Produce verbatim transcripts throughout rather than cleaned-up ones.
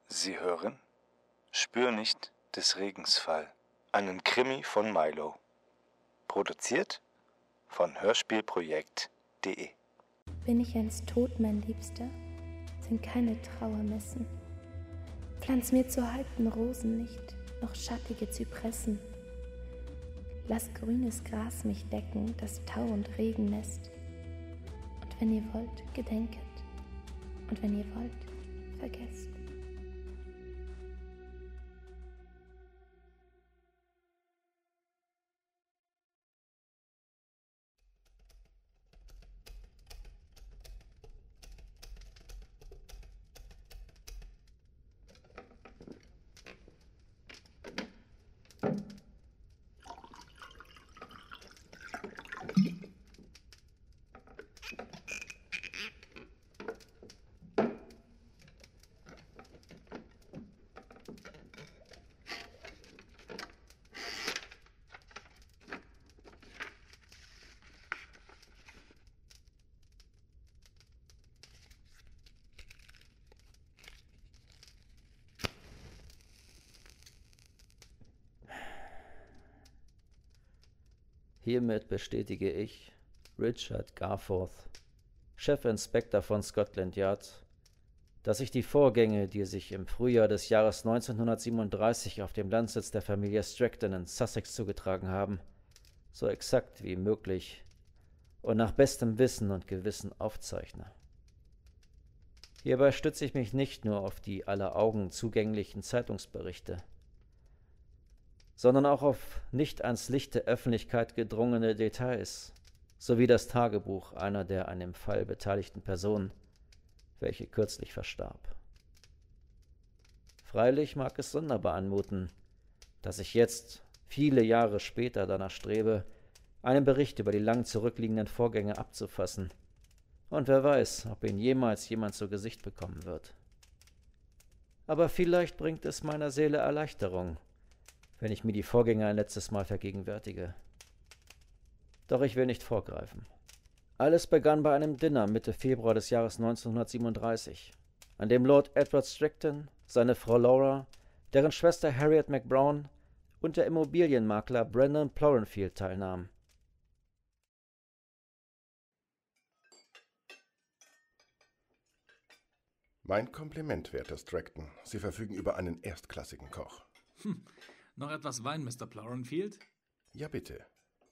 Sie hören Spür nicht des Regens Fall, einen Krimi von Milo. Produziert von hörspielprojekt punkt de. Bin ich einst tot, mein Liebster, sind keine Trauermessen. Pflanz mir zu halten Rosen nicht, noch schattige Zypressen. Lass grünes Gras mich decken, das Tau- und Regennest. Und wenn ihr wollt, gedenket. Und wenn ihr wollt, vergesst. Hiermit bestätige ich, Richard Garforth, Chefinspektor von Scotland Yard, dass sich die Vorgänge, die sich im Frühjahr des Jahres neunzehnhundertsiebenunddreißig auf dem Landsitz der Familie Stratton in Sussex zugetragen haben, so exakt wie möglich und nach bestem Wissen und Gewissen aufzeichne. Hierbei stütze ich mich nicht nur auf die aller Augen zugänglichen Zeitungsberichte, sondern auch auf nicht ans Licht der Öffentlichkeit gedrungene Details, sowie das Tagebuch einer der an dem Fall beteiligten Personen, welche kürzlich verstarb. Freilich mag es sonderbar anmuten, dass ich jetzt, viele Jahre später, danach strebe, einen Bericht über die lang zurückliegenden Vorgänge abzufassen, und wer weiß, ob ihn jemals jemand zu Gesicht bekommen wird. Aber vielleicht bringt es meiner Seele Erleichterung, wenn ich mir die Vorgänge ein letztes Mal vergegenwärtige. Doch ich will nicht vorgreifen. Alles begann bei einem Dinner Mitte Februar des Jahres neunzehnhundertsiebenunddreißig, an dem Lord Edward Stratton, seine Frau Laura, deren Schwester Harriet McBrown und der Immobilienmakler Brandon Plorenfield teilnahmen. Mein Kompliment, werter Stratton. Sie verfügen über einen erstklassigen Koch. Hm. Noch etwas Wein, Mister Plorenfield? Ja, bitte.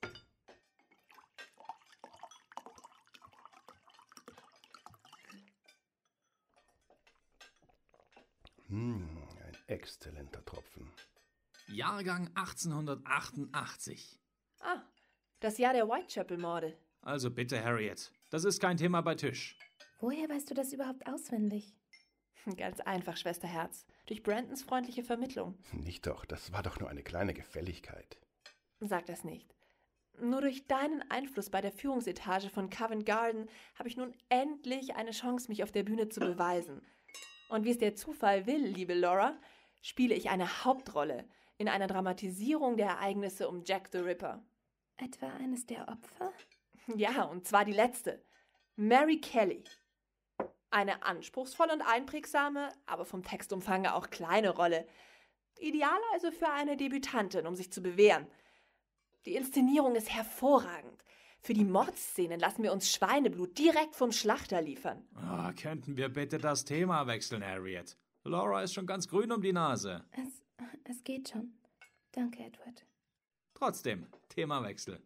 Hm, ein exzellenter Tropfen. Jahrgang achtzehnhundertachtundachtzig. Ah, das Jahr der Whitechapel-Morde. Also bitte, Harriet. Das ist kein Thema bei Tisch. Woher weißt du das überhaupt auswendig? Ganz einfach, Schwesterherz. Durch Brandons freundliche Vermittlung. Nicht doch, das war doch nur eine kleine Gefälligkeit. Sag das nicht. Nur durch deinen Einfluss bei der Führungsetage von Covent Garden habe ich nun endlich eine Chance, mich auf der Bühne zu beweisen. Und wie es der Zufall will, liebe Laura, spiele ich eine Hauptrolle in einer Dramatisierung der Ereignisse um Jack the Ripper. Etwa eines der Opfer? Ja, und zwar die letzte. Mary Kelly. Eine anspruchsvolle und einprägsame, aber vom Textumfang auch kleine Rolle. Ideal also für eine Debütantin, um sich zu bewähren. Die Inszenierung ist hervorragend. Für die Mordszenen lassen wir uns Schweineblut direkt vom Schlachter liefern. Oh, könnten wir bitte das Thema wechseln, Harriet? Laura ist schon ganz grün um die Nase. Es, es geht schon. Danke, Edward. Trotzdem, Themawechsel.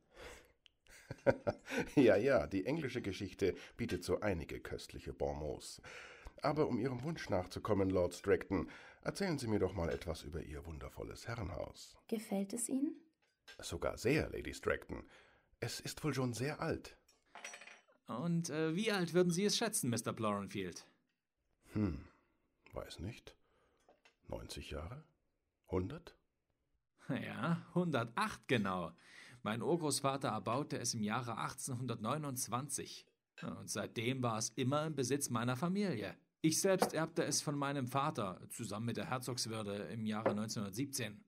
Ja, ja, die englische Geschichte bietet so einige köstliche Bonmots. Aber um Ihrem Wunsch nachzukommen, Lord Stratton, erzählen Sie mir doch mal etwas über Ihr wundervolles Herrenhaus. Gefällt es Ihnen? Sogar sehr, Lady Stratton. Es ist wohl schon sehr alt. Und äh, wie alt würden Sie es schätzen, Mister Plorenfield? Hm, weiß nicht. neunzig Jahre? hundert? Ja, hundertacht genau. Mein Urgroßvater erbaute es im Jahre achtzehnhundertneunundzwanzig. Und seitdem war es immer im Besitz meiner Familie. Ich selbst erbte es von meinem Vater, zusammen mit der Herzogswürde, im Jahre neunzehnhundertsiebzehn.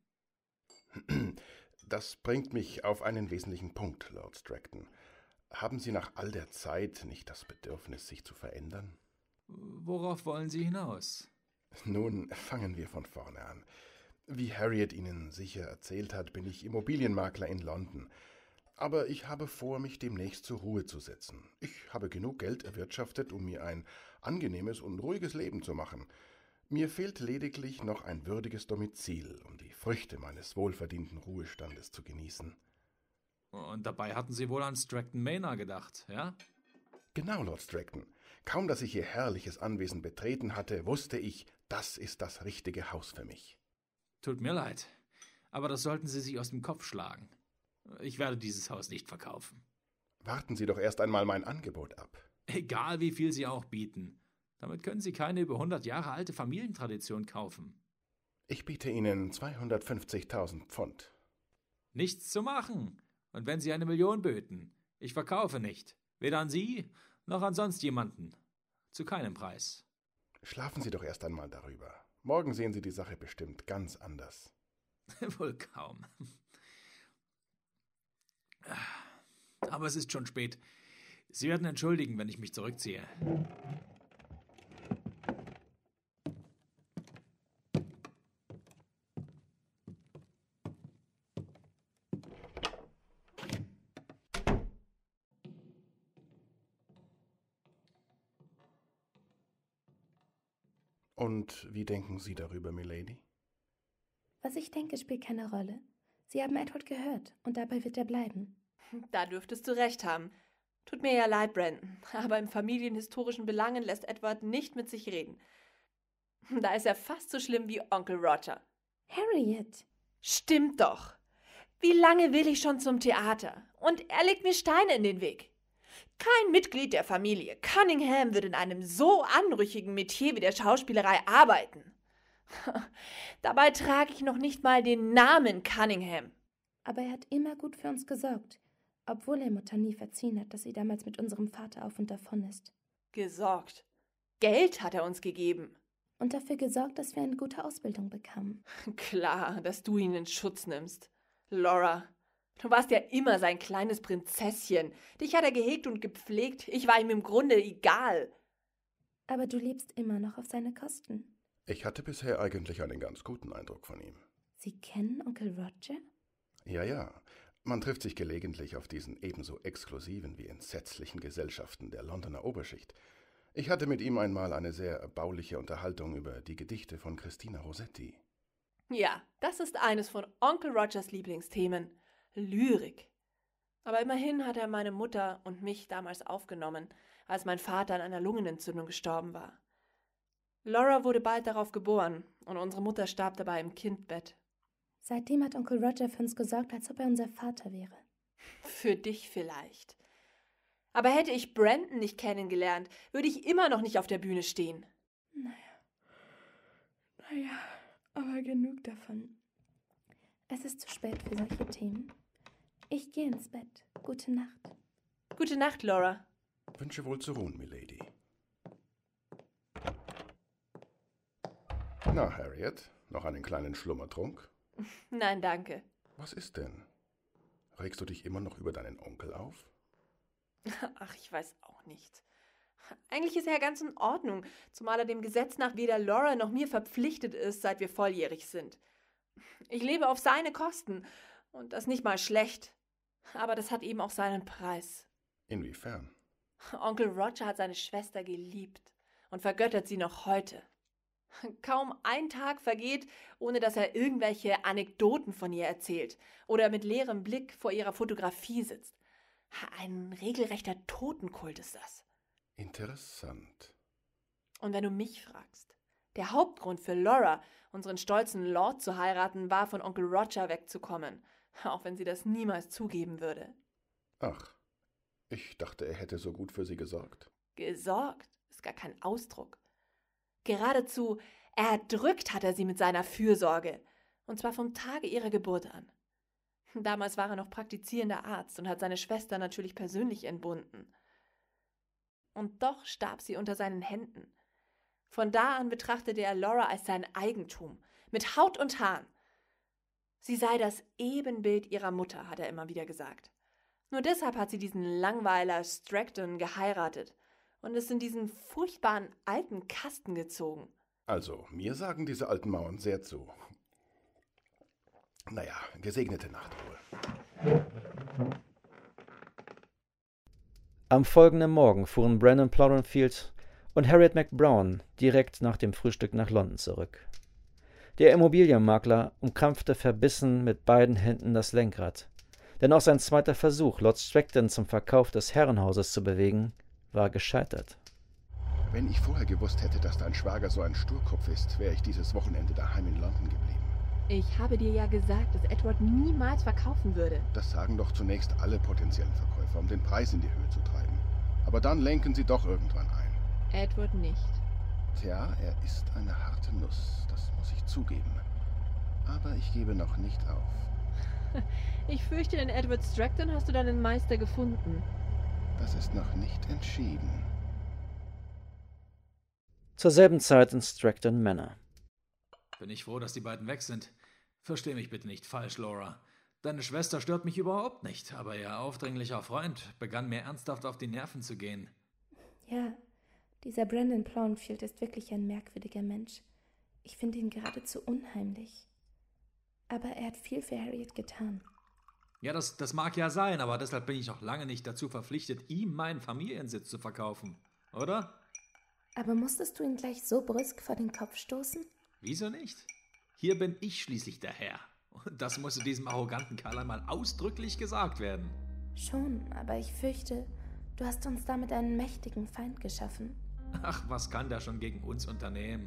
Das bringt mich auf einen wesentlichen Punkt, Lord Stratton. Haben Sie nach all der Zeit nicht das Bedürfnis, sich zu verändern? Worauf wollen Sie hinaus? Nun, fangen wir von vorne an. Wie Harriet Ihnen sicher erzählt hat, bin ich Immobilienmakler in London. Aber ich habe vor, mich demnächst zur Ruhe zu setzen. Ich habe genug Geld erwirtschaftet, um mir ein angenehmes und ruhiges Leben zu machen. Mir fehlt lediglich noch ein würdiges Domizil, um die Früchte meines wohlverdienten Ruhestandes zu genießen. Und dabei hatten Sie wohl an Stratton Manor gedacht, ja? Genau, Lord Stratton. Kaum, dass ich Ihr herrliches Anwesen betreten hatte, wusste ich, das ist das richtige Haus für mich. Tut mir leid, aber das sollten Sie sich aus dem Kopf schlagen. Ich werde dieses Haus nicht verkaufen. Warten Sie doch erst einmal mein Angebot ab. Egal, wie viel Sie auch bieten. Damit können Sie keine über hundert Jahre alte Familientradition kaufen. Ich biete Ihnen zweihundertfünfzigtausend Pfund. Nichts zu machen. Und wenn Sie eine Million böten, ich verkaufe nicht. Weder an Sie, noch an sonst jemanden. Zu keinem Preis. Schlafen Sie doch erst einmal darüber. Morgen sehen Sie die Sache bestimmt ganz anders. Wohl kaum. Aber es ist schon spät. Sie werden entschuldigen, wenn ich mich zurückziehe. Und wie denken Sie darüber, Milady? Was ich denke, spielt keine Rolle. Sie haben Edward gehört und dabei wird er bleiben. Da dürftest du recht haben. Tut mir ja leid, Brandon, aber im familienhistorischen Belangen lässt Edward nicht mit sich reden. Da ist er fast so schlimm wie Onkel Roger. Harriet! Stimmt doch. Wie lange will ich schon zum Theater? Und er legt mir Steine in den Weg. Kein Mitglied der Familie Cunningham wird in einem so anrüchigen Metier wie der Schauspielerei arbeiten. Dabei trage ich noch nicht mal den Namen Cunningham. Aber er hat immer gut für uns gesorgt, obwohl er Mutter nie verziehen hat, dass sie damals mit unserem Vater auf und davon ist. Gesorgt? Geld hat er uns gegeben. Und dafür gesorgt, dass wir eine gute Ausbildung bekamen. Klar, dass du ihn in Schutz nimmst. Laura, du warst ja immer sein kleines Prinzesschen. Dich hat er gehegt und gepflegt. Ich war ihm im Grunde egal. Aber du lebst immer noch auf seine Kosten. Ich hatte bisher eigentlich einen ganz guten Eindruck von ihm. Sie kennen Onkel Roger? Ja, ja. Man trifft sich gelegentlich auf diesen ebenso exklusiven wie entsetzlichen Gesellschaften der Londoner Oberschicht. Ich hatte mit ihm einmal eine sehr erbauliche Unterhaltung über die Gedichte von Christina Rossetti. Ja, das ist eines von Onkel Rogers Lieblingsthemen. Lyrik. Aber immerhin hat er meine Mutter und mich damals aufgenommen, als mein Vater an einer Lungenentzündung gestorben war. Laura wurde bald darauf geboren und unsere Mutter starb dabei im Kindbett. Seitdem hat Onkel Roger für uns gesorgt, als ob er unser Vater wäre. Für dich vielleicht. Aber hätte ich Brandon nicht kennengelernt, würde ich immer noch nicht auf der Bühne stehen. Naja, naja, aber genug davon. Es ist zu spät für solche Themen. Ich gehe ins Bett. Gute Nacht. Gute Nacht, Laura. Wünsche wohl zu ruhen, Milady. Na, Harriet, noch einen kleinen Schlummertrunk? Nein, danke. Was ist denn? Regst du dich immer noch über deinen Onkel auf? Ach, ich weiß auch nicht. Eigentlich ist er ja ganz in Ordnung, zumal er dem Gesetz nach weder Laura noch mir verpflichtet ist, seit wir volljährig sind. Ich lebe auf seine Kosten und das nicht mal schlecht. Aber das hat eben auch seinen Preis. Inwiefern? Onkel Roger hat seine Schwester geliebt und vergöttert sie noch heute. Kaum ein Tag vergeht, ohne dass er irgendwelche Anekdoten von ihr erzählt oder mit leerem Blick vor ihrer Fotografie sitzt. Ein regelrechter Totenkult ist das. Interessant. Und wenn du mich fragst, der Hauptgrund für Laura, unseren stolzen Lord zu heiraten, war, von Onkel Roger wegzukommen, auch wenn sie das niemals zugeben würde. Ach, ich dachte, er hätte so gut für sie gesorgt. Gesorgt ist gar kein Ausdruck. Geradezu erdrückt hat er sie mit seiner Fürsorge, und zwar vom Tage ihrer Geburt an. Damals war er noch praktizierender Arzt und hat seine Schwester natürlich persönlich entbunden. Und doch starb sie unter seinen Händen. Von da an betrachtete er Laura als sein Eigentum, mit Haut und Haaren. Sie sei das Ebenbild ihrer Mutter, hat er immer wieder gesagt. Nur deshalb hat sie diesen Langweiler Stratton geheiratet und ist in diesen furchtbaren alten Kasten gezogen. Also, mir sagen diese alten Mauern sehr zu. Naja, gesegnete Nachtruhe. Am folgenden Morgen fuhren Brandon Plowdenfield und Harriet McBrown direkt nach dem Frühstück nach London zurück. Der Immobilienmakler umkrampfte verbissen mit beiden Händen das Lenkrad, denn auch sein zweiter Versuch, Lord Stratton zum Verkauf des Herrenhauses zu bewegen, war gescheitert. Wenn ich vorher gewusst hätte, dass dein Schwager so ein Sturkopf ist, wäre ich dieses Wochenende daheim in London geblieben. Ich habe dir ja gesagt, dass Edward niemals verkaufen würde. Das sagen doch zunächst alle potenziellen Verkäufer, um den Preis in die Höhe zu treiben. Aber dann lenken sie doch irgendwann ein. Edward nicht. Tja, er ist eine harte Nuss, das muss ich zugeben. Aber ich gebe noch nicht auf. Ich fürchte, in Edward Stratton hast du deinen Meister gefunden. Das ist noch nicht entschieden. Zur selben Zeit in Stratton Manor. Bin ich froh, dass die beiden weg sind. Versteh mich bitte nicht falsch, Laura. Deine Schwester stört mich überhaupt nicht, aber ihr aufdringlicher Freund begann mir ernsthaft auf die Nerven zu gehen. Ja, dieser Brandon Plowdenfield ist wirklich ein merkwürdiger Mensch. Ich finde ihn geradezu unheimlich. Aber er hat viel für Harriet getan. Ja, das, das mag ja sein, aber deshalb bin ich noch lange nicht dazu verpflichtet, ihm meinen Familiensitz zu verkaufen, oder? Aber musstest du ihn gleich so brüsk vor den Kopf stoßen? Wieso nicht? Hier bin ich schließlich der Herr. Und das musste diesem arroganten Kerl einmal ausdrücklich gesagt werden. Schon, aber ich fürchte, du hast uns damit einen mächtigen Feind geschaffen. Ach, was kann der schon gegen uns unternehmen?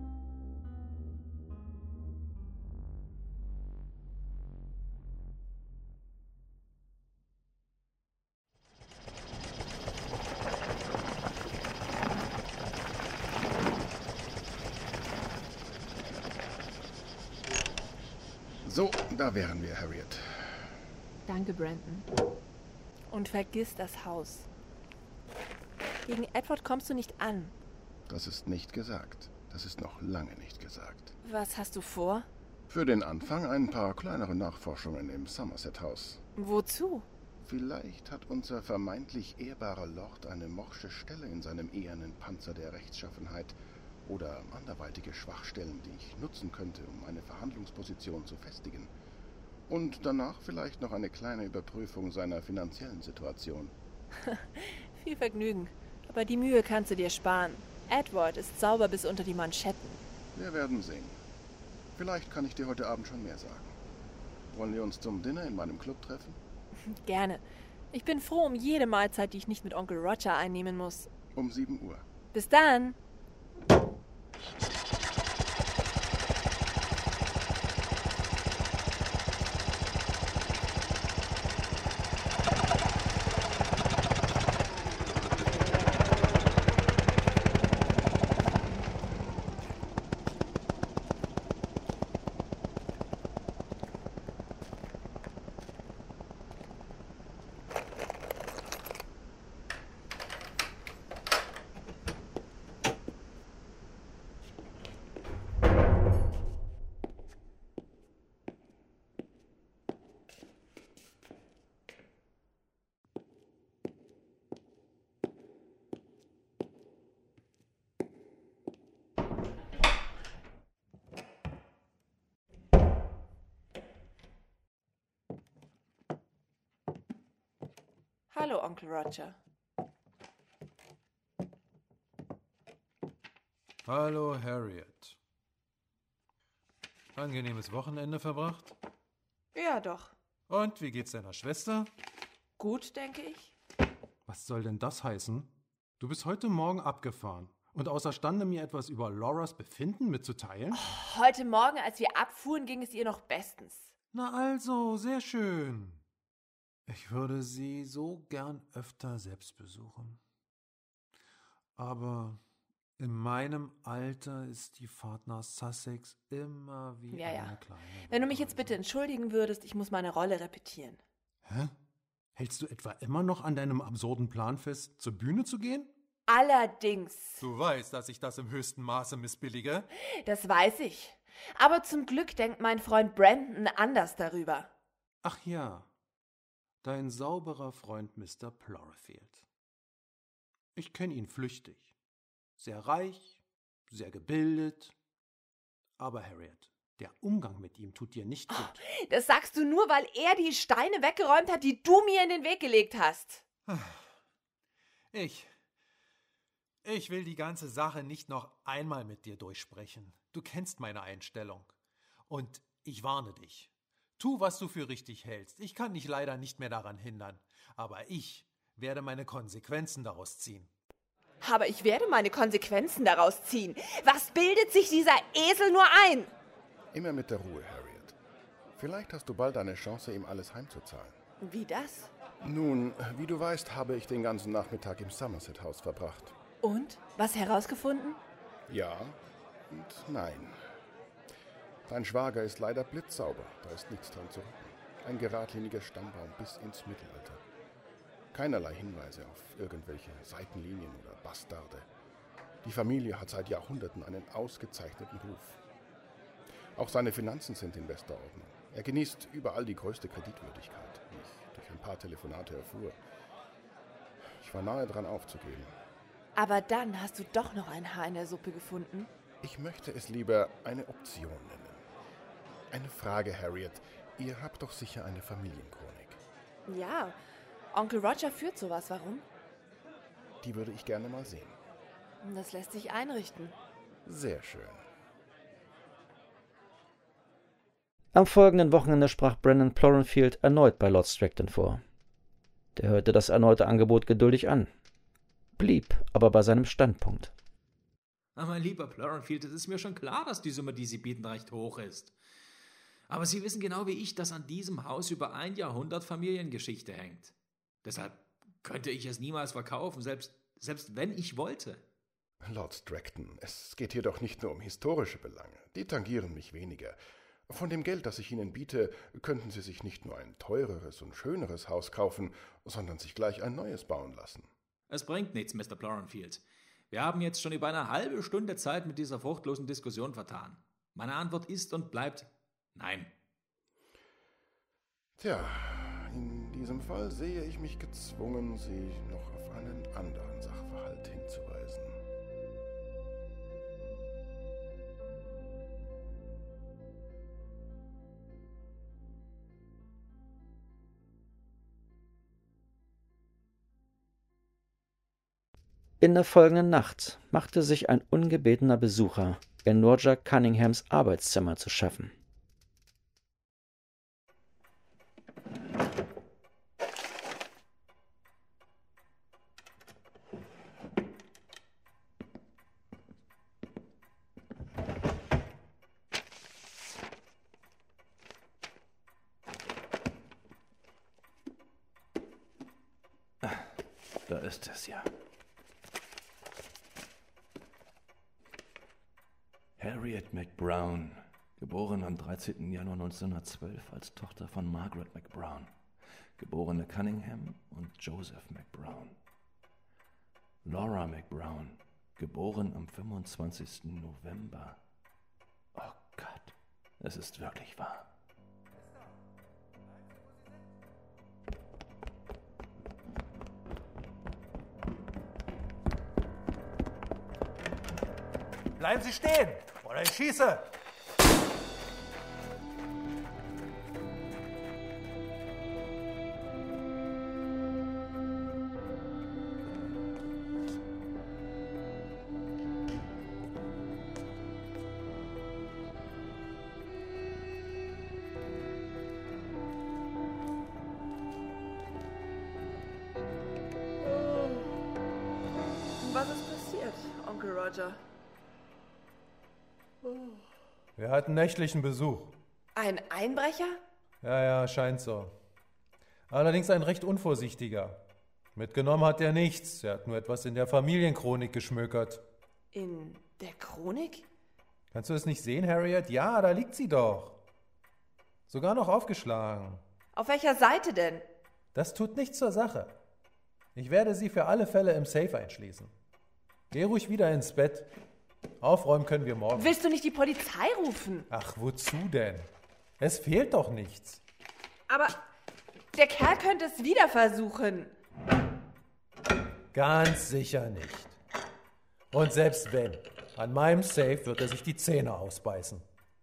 So, da wären wir, Harriet. Danke, Brandon. Und vergiss das Haus. Gegen Edward kommst du nicht an. Das ist nicht gesagt. Das ist noch lange nicht gesagt. Was hast du vor? Für den Anfang ein paar kleinere Nachforschungen im Somerset-Haus. Wozu? Vielleicht hat unser vermeintlich ehrbarer Lord eine morsche Stelle in seinem ehernen Panzer der Rechtschaffenheit oder anderweitige Schwachstellen, die ich nutzen könnte, um eine Verhandlungsposition zu festigen. Und danach vielleicht noch eine kleine Überprüfung seiner finanziellen Situation. Viel Vergnügen. Aber die Mühe kannst du dir sparen. Edward ist sauber bis unter die Manschetten. Wir werden sehen. Vielleicht kann ich dir heute Abend schon mehr sagen. Wollen wir uns zum Dinner in meinem Club treffen? Gerne. Ich bin froh um jede Mahlzeit, die ich nicht mit Onkel Roger einnehmen muss. Um sieben Uhr. Bis dann! Hallo, Onkel Roger. Hallo, Harriet. Angenehmes Wochenende verbracht? Ja, doch. Und wie geht's deiner Schwester? Gut, denke ich. Was soll denn das heißen? Du bist heute Morgen abgefahren und außerstande, mir etwas über Lauras Befinden mitzuteilen? Oh, heute Morgen, als wir abfuhren, ging es ihr noch bestens. Na also, sehr schön. Ich würde sie so gern öfter selbst besuchen. Aber in meinem Alter ist die Fahrt nach Sussex immer wie ja, eine ja. kleine Wenn du mich jetzt Reise. bitte entschuldigen würdest, ich muss meine Rolle repetieren. Hä? Hältst du etwa immer noch an deinem absurden Plan fest, zur Bühne zu gehen? Allerdings. Du weißt, dass ich das im höchsten Maße missbillige. Das weiß ich. Aber zum Glück denkt mein Freund Brandon anders darüber. Ach ja, dein sauberer Freund Mister Plowfield. Ich kenne ihn flüchtig. Sehr reich, sehr gebildet. Aber Harriet, der Umgang mit ihm tut dir nicht gut. Oh, das sagst du nur, weil er die Steine weggeräumt hat, die du mir in den Weg gelegt hast. Ich... Ich will die ganze Sache nicht noch einmal mit dir durchsprechen. Du kennst meine Einstellung. Und ich warne dich. Tu, was du für richtig hältst. Ich kann dich leider nicht mehr daran hindern. Aber ich werde meine Konsequenzen daraus ziehen. Aber ich werde meine Konsequenzen daraus ziehen. Was bildet sich dieser Esel nur ein? Immer mit der Ruhe, Harriet. Vielleicht hast du bald eine Chance, ihm alles heimzuzahlen. Wie das? Nun, wie du weißt, habe ich den ganzen Nachmittag im Somerset House verbracht. Und? Was herausgefunden? Ja und nein. Dein Schwager ist leider blitzsauber. Da ist nichts dran zu rütteln. Ein geradliniger Stammbaum bis ins Mittelalter. Keinerlei Hinweise auf irgendwelche Seitenlinien oder Bastarde. Die Familie hat seit Jahrhunderten einen ausgezeichneten Ruf. Auch seine Finanzen sind in bester Ordnung. Er genießt überall die größte Kreditwürdigkeit, wie ich durch ein paar Telefonate erfuhr. Ich war nahe dran aufzugeben. Aber dann hast du doch noch ein Haar in der Suppe gefunden. Ich möchte es lieber eine Option nennen. Eine Frage, Harriet. Ihr habt doch sicher eine Familienchronik. Ja, Onkel Roger führt sowas. Warum? Die würde ich gerne mal sehen. Das lässt sich einrichten. Sehr schön. Am folgenden Wochenende sprach Brandon Florenfield erneut bei Lord Stratton vor. Der hörte das erneute Angebot geduldig an, blieb aber bei seinem Standpunkt. Aber mein lieber Florenfield, es ist mir schon klar, dass die Summe, die Sie bieten, recht hoch ist. Aber Sie wissen genau wie ich, dass an diesem Haus über ein Jahrhundert Familiengeschichte hängt. Deshalb könnte ich es niemals verkaufen, selbst, selbst wenn ich wollte. Lord Stratton, es geht hier doch nicht nur um historische Belange. Die tangieren mich weniger. Von dem Geld, das ich Ihnen biete, könnten Sie sich nicht nur ein teureres und schöneres Haus kaufen, sondern sich gleich ein neues bauen lassen. Es bringt nichts, Mister Florenfield. Wir haben jetzt schon über eine halbe Stunde Zeit mit dieser fruchtlosen Diskussion vertan. Meine Antwort ist und bleibt nein. Tja, in diesem Fall sehe ich mich gezwungen, Sie noch auf einen anderen Sachverhalt hinzuweisen. In der folgenden Nacht machte sich ein ungebetener Besucher in Roger Cunninghams Arbeitszimmer zu schaffen. Da ist es ja. Harriet McBrown, geboren am dreizehnten Januar neunzehnhundertzwölf als Tochter von Margaret McBrown, geborene Cunningham und Joseph McBrown. Laura McBrown, geboren am fünfundzwanzigsten November. Oh Gott, es ist wirklich wahr. Bleiben Sie stehen, oder ich schieße! Was ist passiert, Onkel Roger? Wir hatten nächtlichen Besuch. Ein Einbrecher? Ja, ja, scheint so. Allerdings ein recht unvorsichtiger. Mitgenommen hat er nichts. Er hat nur etwas in der Familienchronik geschmökert. In der Chronik? Kannst du es nicht sehen, Harriet? Ja, da liegt sie doch. Sogar noch aufgeschlagen. Auf welcher Seite denn? Das tut nichts zur Sache. Ich werde sie für alle Fälle im Safe einschließen. Geh ruhig wieder ins Bett. Aufräumen können wir morgen. Willst du nicht die Polizei rufen? Ach, wozu denn? Es fehlt doch nichts. Aber der Kerl könnte es wieder versuchen. Ganz sicher nicht. Und selbst wenn, An meinem Safe wird er sich die Zähne ausbeißen.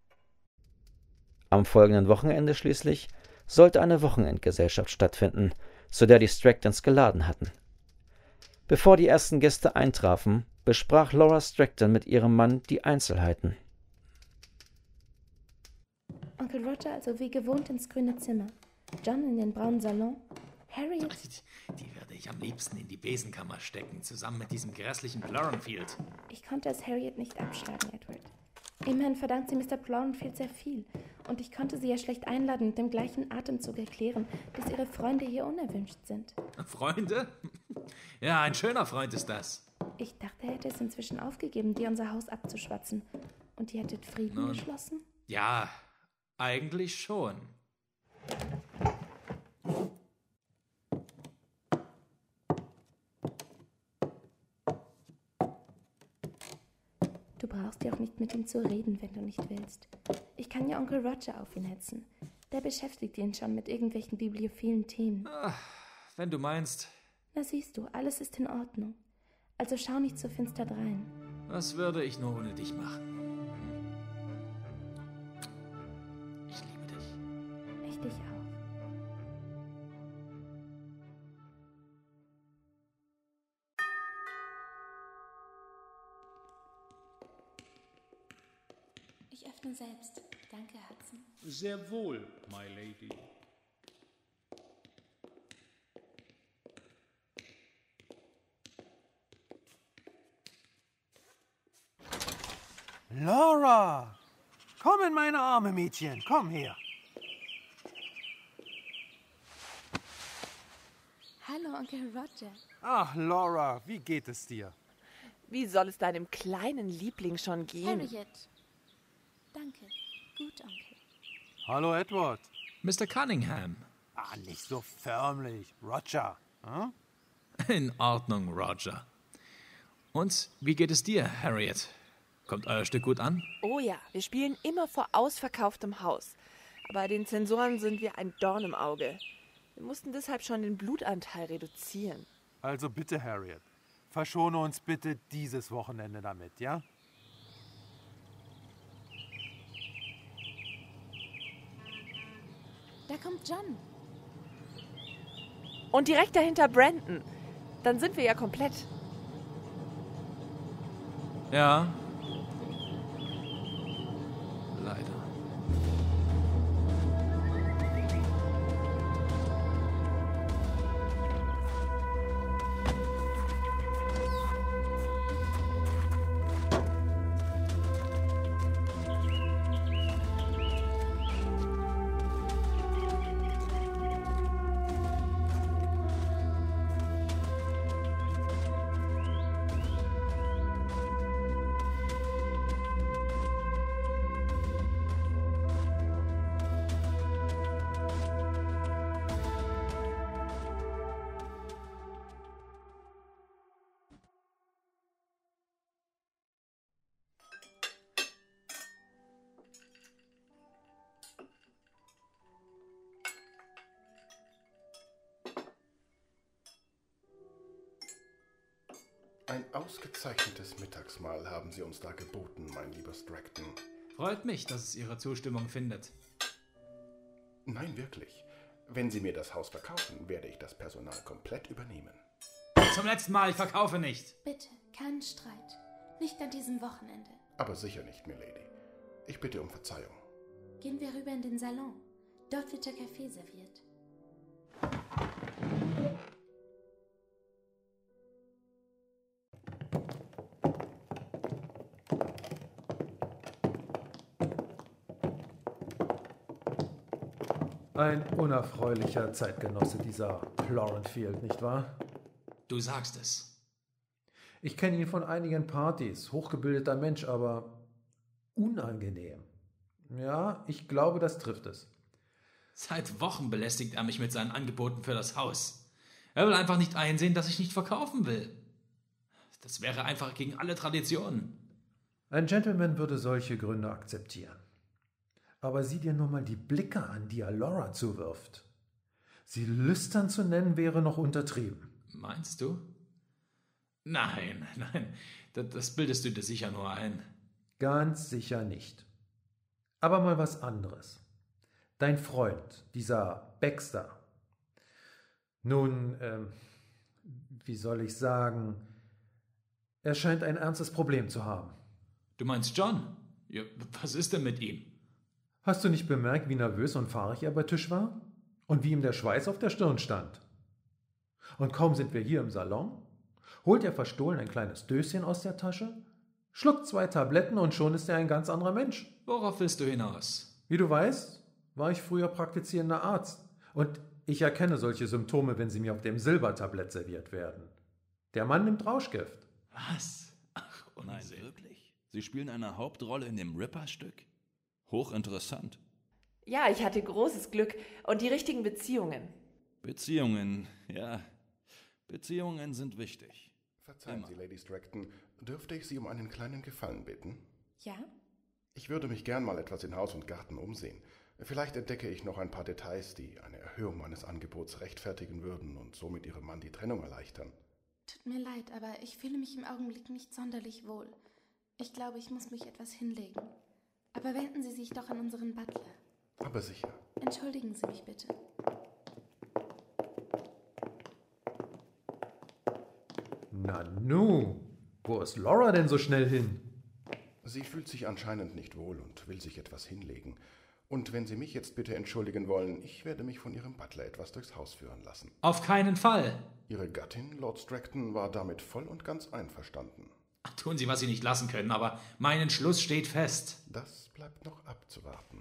Am folgenden Wochenende schließlich sollte eine Wochenendgesellschaft stattfinden, zu der die Stractons geladen hatten. Bevor die ersten Gäste eintrafen, besprach Laura Stracton mit ihrem Mann die Einzelheiten. Onkel Roger also wie gewohnt ins grüne Zimmer, John in den braunen Salon, Harriet... Die würde ich am liebsten in die Besenkammer stecken, zusammen mit diesem grässlichen Plorenfield. Ich konnte es Harriet nicht abschlagen, Edward. Immerhin verdankt sie Mister Plorenfield sehr viel. Und ich konnte sie ja schlecht einladen und im gleichen Atemzug erklären, dass ihre Freunde hier unerwünscht sind. Freunde? Ja, ein schöner Freund ist das. Ich dachte, er hätte es inzwischen aufgegeben, dir unser Haus abzuschwatzen. Und ihr hättet Frieden Nun, geschlossen? Ja, eigentlich schon. Du brauchst ja auch nicht mit ihm zu reden, wenn du nicht willst. Ich kann ja Onkel Roger auf ihn hetzen. Der beschäftigt ihn schon mit irgendwelchen bibliophilen Themen. Ach, wenn du meinst. Na siehst du, alles ist in Ordnung. Also schau nicht so finster drein. Was würde ich nur ohne dich machen? Ich liebe dich. Ich dich auch. Ich öffne selbst. Danke, Hudson. Sehr wohl, my lady. Laura! Komm in meine Arme, Mädchen. Komm her. Hallo, Onkel Roger. Ach, Laura, wie geht es dir? Wie soll es deinem kleinen Liebling schon gehen? Harriet. Danke. Gut, Onkel. Hallo, Edward. Mister Cunningham. Ah, nicht so förmlich. Roger. Hm? In Ordnung, Roger. Und wie geht es dir, Harriet? Kommt euer Stück gut an? Oh ja, wir spielen immer vor ausverkauftem Haus. Aber den Zensoren sind wir ein Dorn im Auge. Wir mussten deshalb schon den Blutanteil reduzieren. Also bitte, Harriet, verschone uns bitte dieses Wochenende damit, ja? Da kommt John. Und direkt dahinter Brandon. Dann sind wir ja komplett. Ja. Leider. Ein ausgezeichnetes Mittagsmahl haben Sie uns da geboten, mein lieber Stracton. Freut mich, dass es Ihre Zustimmung findet. Nein, wirklich. Wenn Sie mir das Haus verkaufen, werde ich das Personal komplett übernehmen. Zum letzten Mal, ich verkaufe nicht. Bitte, keinen Streit. Nicht an diesem Wochenende. Aber sicher nicht, milady. Ich bitte um Verzeihung. Gehen wir rüber in den Salon. Dort wird der Kaffee serviert. Ein unerfreulicher Zeitgenosse, dieser Plorenfield, nicht wahr? Du sagst es. Ich kenne ihn von einigen Partys, hochgebildeter Mensch, aber unangenehm. Ja, ich glaube, das trifft es. Seit Wochen belästigt er mich mit seinen Angeboten für das Haus. Er will einfach nicht einsehen, dass ich nicht verkaufen will. Das wäre einfach gegen alle Traditionen. Ein Gentleman würde solche Gründe akzeptieren. Aber sieh dir nur mal die Blicke an, die er Laura zuwirft. Sie lüstern zu nennen, wäre noch untertrieben. Meinst du? Nein, nein, Das, das bildest du dir sicher nur ein. Ganz sicher nicht. Aber mal was anderes. Dein Freund, dieser Baxter. Nun, ähm, wie soll ich sagen, er scheint ein ernstes Problem zu haben. Du meinst John? Ja, was ist denn mit ihm? Hast du nicht bemerkt, wie nervös und fahrig er bei Tisch war? Und wie ihm der Schweiß auf der Stirn stand? Und kaum sind wir hier im Salon, holt er verstohlen ein kleines Döschen aus der Tasche, schluckt zwei Tabletten und schon ist er ein ganz anderer Mensch. Worauf willst du hinaus? Wie du weißt, war ich früher praktizierender Arzt. Und ich erkenne solche Symptome, wenn sie mir auf dem Silbertablett serviert werden. Der Mann nimmt Rauschgift. Was? Ach, Unsinn. Nein, wirklich? Sie spielen eine Hauptrolle in dem Ripper-Stück? Hochinteressant. Ja, ich hatte großes Glück und die richtigen Beziehungen. Beziehungen, ja. Beziehungen sind wichtig. Verzeihen Immer. Sie, Lady Stratton, dürfte ich Sie um einen kleinen Gefallen bitten? Ja? Ich würde mich gern mal etwas in Haus und Garten umsehen. Vielleicht entdecke ich noch ein paar Details, die eine Erhöhung meines Angebots rechtfertigen würden und somit Ihrem Mann die Trennung erleichtern. Tut mir leid, aber ich fühle mich im Augenblick nicht sonderlich wohl. Ich glaube, ich muss mich etwas hinlegen. Aber wenden Sie sich doch an unseren Butler. Aber sicher. Entschuldigen Sie mich bitte. Na nu, wo ist Laura denn so schnell hin? Sie fühlt sich anscheinend nicht wohl und will sich etwas hinlegen. Und wenn Sie mich jetzt bitte entschuldigen wollen, ich werde mich von Ihrem Butler etwas durchs Haus führen lassen. Auf keinen Fall. Ihre Gattin, Lord Stratton, war damit voll und ganz einverstanden. Ach, tun Sie, was Sie nicht lassen können, aber mein Entschluss steht fest. Das bleibt noch abzuwarten.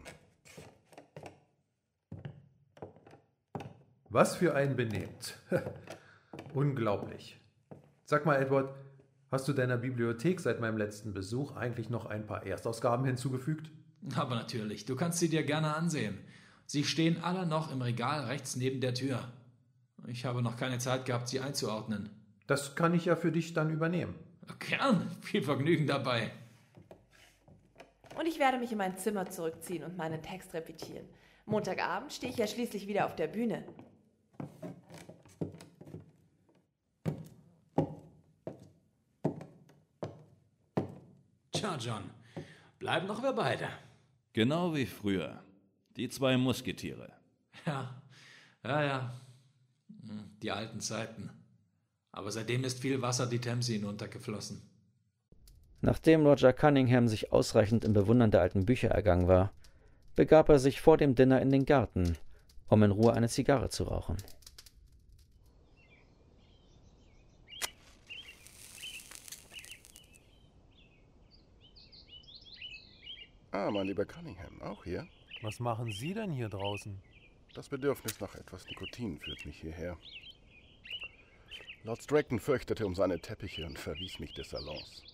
Was für ein Benehmt. Unglaublich. Sag mal, Edward, hast du deiner Bibliothek seit meinem letzten Besuch eigentlich noch ein paar Erstausgaben hinzugefügt? Aber natürlich, du kannst sie dir gerne ansehen. Sie stehen alle noch im Regal rechts neben der Tür. Ich habe noch keine Zeit gehabt, sie einzuordnen. Das kann ich ja für dich dann übernehmen. Gern, viel Vergnügen dabei. Und ich werde mich in mein Zimmer zurückziehen und meinen Text repetieren. Montagabend stehe ich ja schließlich wieder auf der Bühne. Tja, John, bleiben noch wir beide. Genau wie früher. Die zwei Musketiere. Ja, ja, ja. Die alten Zeiten. Aber seitdem ist viel Wasser die Themse hinuntergeflossen. Nachdem Roger Cunningham sich ausreichend im Bewundern der alten Bücher ergangen war, begab er sich vor dem Dinner in den Garten, um in Ruhe eine Zigarre zu rauchen. Ah, mein lieber Cunningham, auch hier? Was machen Sie denn hier draußen? Das Bedürfnis nach etwas Nikotin führt mich hierher. Lord Stratton fürchtete um seine Teppiche und verwies mich des Salons.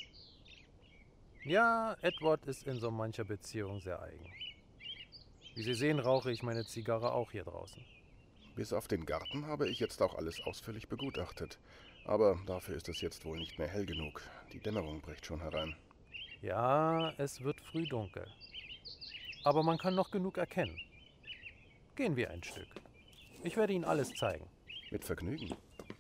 Ja, Edward ist in so mancher Beziehung sehr eigen. Wie Sie sehen, rauche ich meine Zigarre auch hier draußen. Bis auf den Garten habe ich jetzt auch alles ausführlich begutachtet. Aber dafür ist es jetzt wohl nicht mehr hell genug. Die Dämmerung bricht schon herein. Ja, es wird früh dunkel. Aber man kann noch genug erkennen. Gehen wir ein Stück. Ich werde Ihnen alles zeigen. Mit Vergnügen.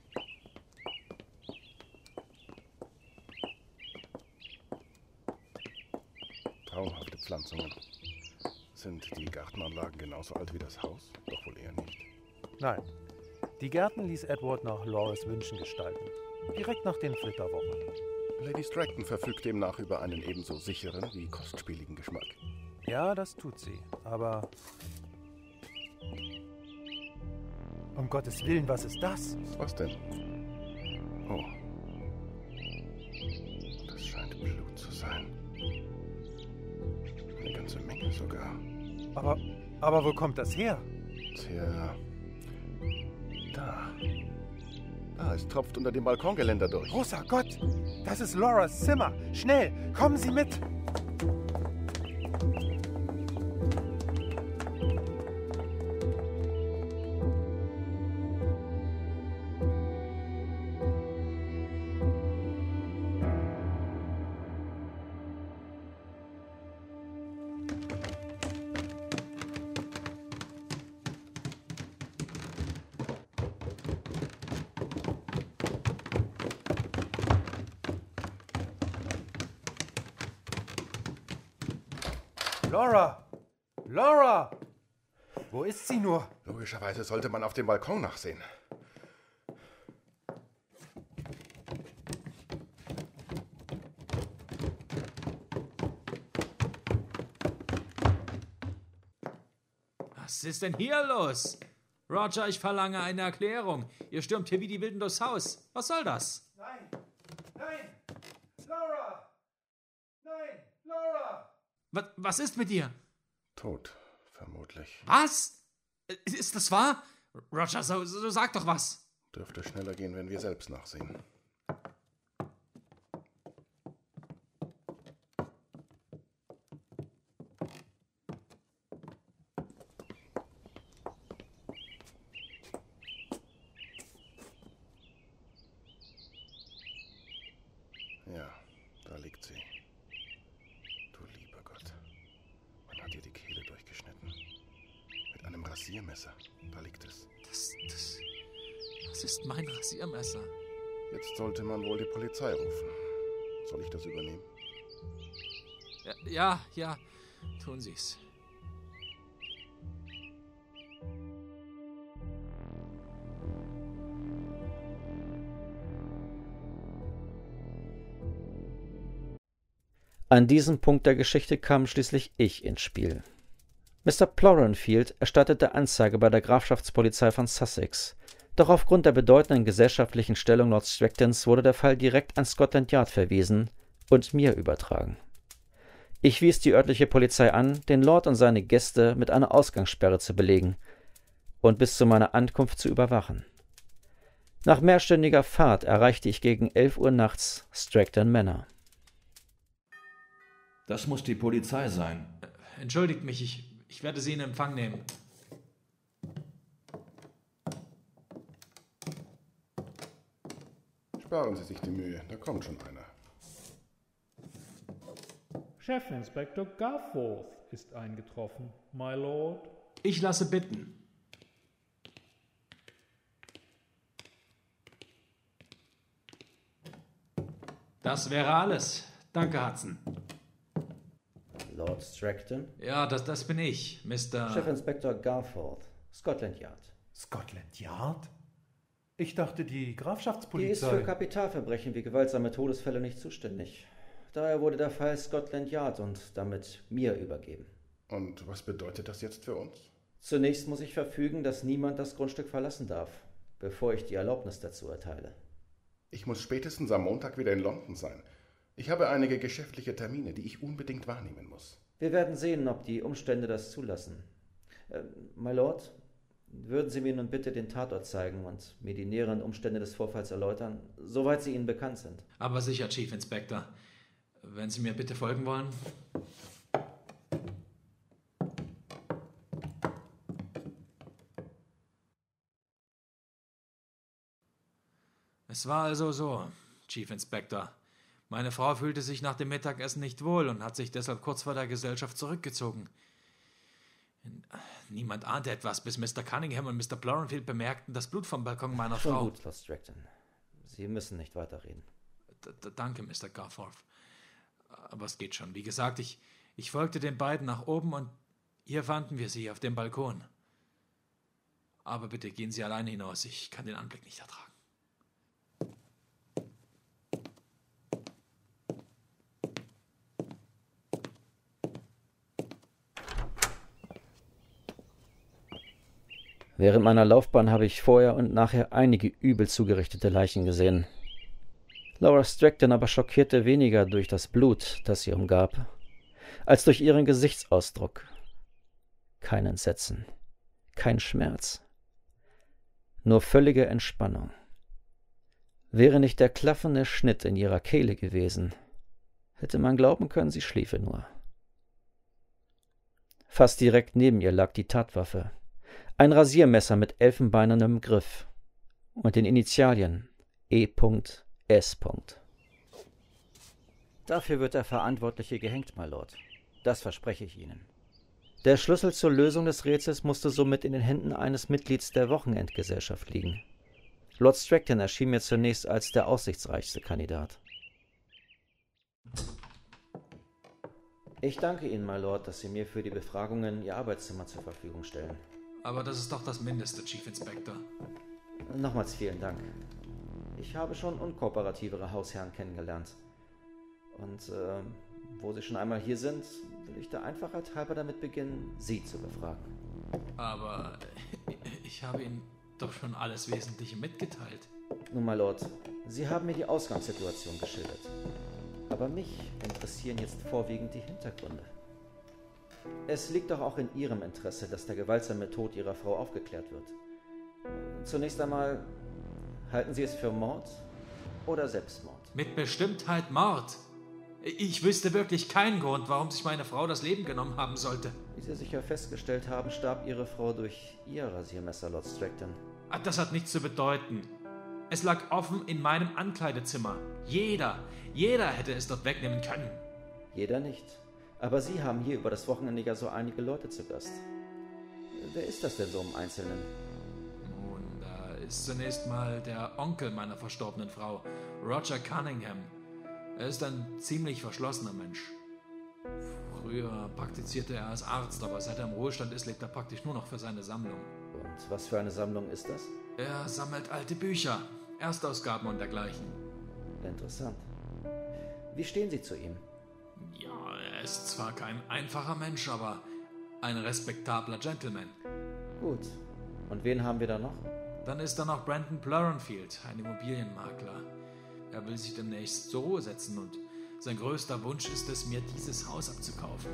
Traumhafte Pflanzungen. Sind die Gartenanlagen genauso alt wie das Haus? Doch wohl eher nicht. Nein, die Gärten ließ Edward nach Lauras Wünschen gestalten. Direkt nach den Flitterwochen. Lady Stratton verfügt demnach über einen ebenso sicheren wie kostspieligen Geschmack. Ja, das tut sie, aber... Um Gottes Willen, was ist das? Was denn? Oh. Das scheint Blut zu sein. Eine ganze Menge sogar. Aber, aber wo kommt das her? Tja. Da. Da, es tropft unter dem Balkongeländer durch. Großer Gott, das ist Lauras Zimmer. Schnell, kommen Sie mit. Laura! Laura! Wo ist sie nur? Logischerweise sollte man auf dem Balkon nachsehen. Was ist denn hier los? Roger, ich verlange eine Erklärung. Ihr stürmt hier wie die Wilden durchs Haus. Was soll das? Nein! Nein! Laura! Nein! Laura! Was, was ist mit ihr? Tot, vermutlich. Was? Ist das wahr? Roger, so, so sag doch was. Dürfte schneller gehen, wenn wir selbst nachsehen. Ja, da liegt sie. Du lieber Gott. Man hat ihr die Kehle durchgeschnitten. Mit einem Rasiermesser. Da liegt es. Das, das, das ist mein Rasiermesser. Jetzt sollte man wohl die Polizei rufen. Soll ich das übernehmen? Ja, ja, ja, tun Sie's. An diesem Punkt der Geschichte kam schließlich ich ins Spiel. Mister Plorenfield erstattete Anzeige bei der Grafschaftspolizei von Sussex. Doch aufgrund der bedeutenden gesellschaftlichen Stellung Lord Stractons wurde der Fall direkt an Scotland Yard verwiesen und mir übertragen. Ich wies die örtliche Polizei an, den Lord und seine Gäste mit einer Ausgangssperre zu belegen und bis zu meiner Ankunft zu überwachen. Nach mehrstündiger Fahrt erreichte ich gegen elf Uhr nachts Stracton Manor. Das muss die Polizei sein. Entschuldigt mich, ich, ich werde Sie in Empfang nehmen. Sparen Sie sich die Mühe, da kommt schon einer. Chefinspektor Garforth ist eingetroffen, my lord. Ich lasse bitten. Das wäre alles. Danke, Hudson. Lord Stracton? Ja, das, das bin ich, Mister Chefinspektor Garforth, Scotland Yard. Scotland Yard? Ich dachte, die Grafschaftspolizei... Die ist für Kapitalverbrechen wie gewaltsame Todesfälle nicht zuständig. Daher wurde der Fall Scotland Yard und damit mir übergeben. Und was bedeutet das jetzt für uns? Zunächst muss ich verfügen, dass niemand das Grundstück verlassen darf, bevor ich die Erlaubnis dazu erteile. Ich muss spätestens am Montag wieder in London sein. Ich habe einige geschäftliche Termine, die ich unbedingt wahrnehmen muss. Wir werden sehen, ob die Umstände das zulassen. Äh, my Lord, würden Sie mir nun bitte den Tatort zeigen und mir die näheren Umstände des Vorfalls erläutern, soweit sie Ihnen bekannt sind? Aber sicher, Chief Inspector. Wenn Sie mir bitte folgen wollen. Es war also so, Chief Inspector. Meine Frau fühlte sich nach dem Mittagessen nicht wohl und hat sich deshalb kurz vor der Gesellschaft zurückgezogen. Niemand ahnte etwas, bis Mister Cunningham und Mister Plorenfield bemerkten das Blut vom Balkon meiner Schon Frau. gut, Lord Stracton. Sie müssen nicht weiterreden. D- d- danke, Mister Garforth. Aber es geht schon. Wie gesagt, ich, ich folgte den beiden nach oben und hier fanden wir sie auf dem Balkon. Aber bitte gehen Sie alleine hinaus. Ich kann den Anblick nicht ertragen. Während meiner Laufbahn habe ich vorher und nachher einige übel zugerichtete Leichen gesehen. Laura Stracton aber schockierte weniger durch das Blut, das sie umgab, als durch ihren Gesichtsausdruck. Kein Entsetzen, kein Schmerz, nur völlige Entspannung. Wäre nicht der klaffende Schnitt in ihrer Kehle gewesen, hätte man glauben können, sie schliefe nur. Fast direkt neben ihr lag die Tatwaffe, ein Rasiermesser mit elfenbeinernem Griff und den Initialien E S. Dafür wird der Verantwortliche gehängt, my Lord. Das verspreche ich Ihnen. Der Schlüssel zur Lösung des Rätsels musste somit in den Händen eines Mitglieds der Wochenendgesellschaft liegen. Lord Stracton erschien mir zunächst als der aussichtsreichste Kandidat. Ich danke Ihnen, my Lord, dass Sie mir für die Befragungen Ihr Arbeitszimmer zur Verfügung stellen. Aber das ist doch das Mindeste, Chief Inspector. Nochmals vielen Dank. Ich habe schon unkooperativere Hausherren kennengelernt. Und äh, wo Sie schon einmal hier sind, will ich der Einfachheit halber damit beginnen, Sie zu befragen. Aber ich habe Ihnen doch schon alles Wesentliche mitgeteilt. Nun, my Lord, Sie haben mir die Ausgangssituation geschildert. Aber mich interessieren jetzt vorwiegend die Hintergründe. Es liegt doch auch in Ihrem Interesse, dass der gewaltsame Tod Ihrer Frau aufgeklärt wird. Zunächst einmal, halten Sie es für Mord oder Selbstmord? Mit Bestimmtheit Mord. Ich wüsste wirklich keinen Grund, warum sich meine Frau das Leben genommen haben sollte. Wie Sie sicher festgestellt haben, starb Ihre Frau durch Ihr Rasiermesser, Lord Stratton. Das hat nichts zu bedeuten. Es lag offen in meinem Ankleidezimmer. Jeder, jeder hätte es dort wegnehmen können. Jeder nicht. Aber Sie haben hier über das Wochenende ja so einige Leute zu Gast. Wer ist das denn so im Einzelnen? Nun, da ist zunächst mal der Onkel meiner verstorbenen Frau, Roger Cunningham. Er ist ein ziemlich verschlossener Mensch. Früher praktizierte er als Arzt, aber seit er im Ruhestand ist, lebt er praktisch nur noch für seine Sammlung. Und was für eine Sammlung ist das? Er sammelt alte Bücher, Erstausgaben und dergleichen. Interessant. Wie stehen Sie zu ihm? Ja, er ist zwar kein einfacher Mensch, aber ein respektabler Gentleman. Gut. Und wen haben wir da noch? Dann ist da noch Brandon Blurrenfield, ein Immobilienmakler. Er will sich demnächst zur Ruhe setzen und sein größter Wunsch ist es, mir dieses Haus abzukaufen.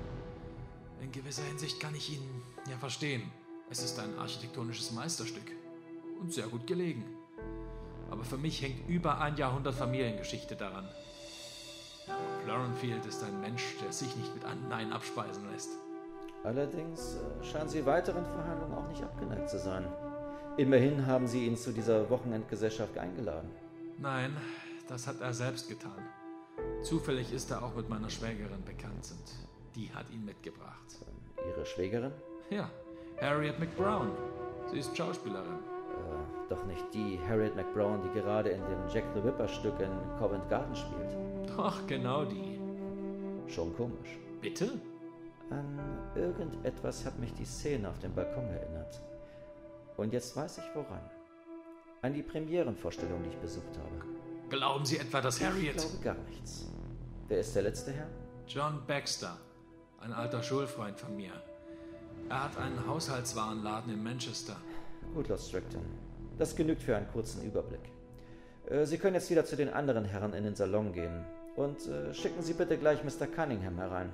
In gewisser Hinsicht kann ich ihn ja verstehen. Es ist ein architektonisches Meisterstück und sehr gut gelegen. Aber für mich hängt über ein Jahrhundert Familiengeschichte daran. Aber Blurrenfield ist ein Mensch, der sich nicht mit einem Nein abspeisen lässt. Allerdings äh, scheinen Sie weiteren Verhandlungen auch nicht abgeneigt zu sein. Immerhin haben Sie ihn zu dieser Wochenendgesellschaft eingeladen. Nein, das hat er selbst getan. Zufällig ist er auch mit meiner Schwägerin bekannt und die hat ihn mitgebracht. Ihre Schwägerin? Ja, Harriet McBrown. Sie ist Schauspielerin. Äh, doch nicht die Harriet McBrown, die gerade in dem Jack the Ripper Stück in Covent Garden spielt. Doch, genau die. Schon komisch. Bitte? An irgendetwas hat mich die Szene auf dem Balkon erinnert. Und jetzt weiß ich woran. An die Premierenvorstellung, die ich besucht habe. Glauben Sie etwa, dass Harriet... Ich glaube gar nichts. Wer ist der letzte Herr? John Baxter, ein alter Schulfreund von mir. Er hat einen Haushaltswarenladen in Manchester. Gut, Lord Stratton. Das genügt für einen kurzen Überblick. Äh, Sie können jetzt wieder zu den anderen Herren in den Salon gehen. Und äh, schicken Sie bitte gleich Mister Cunningham herein.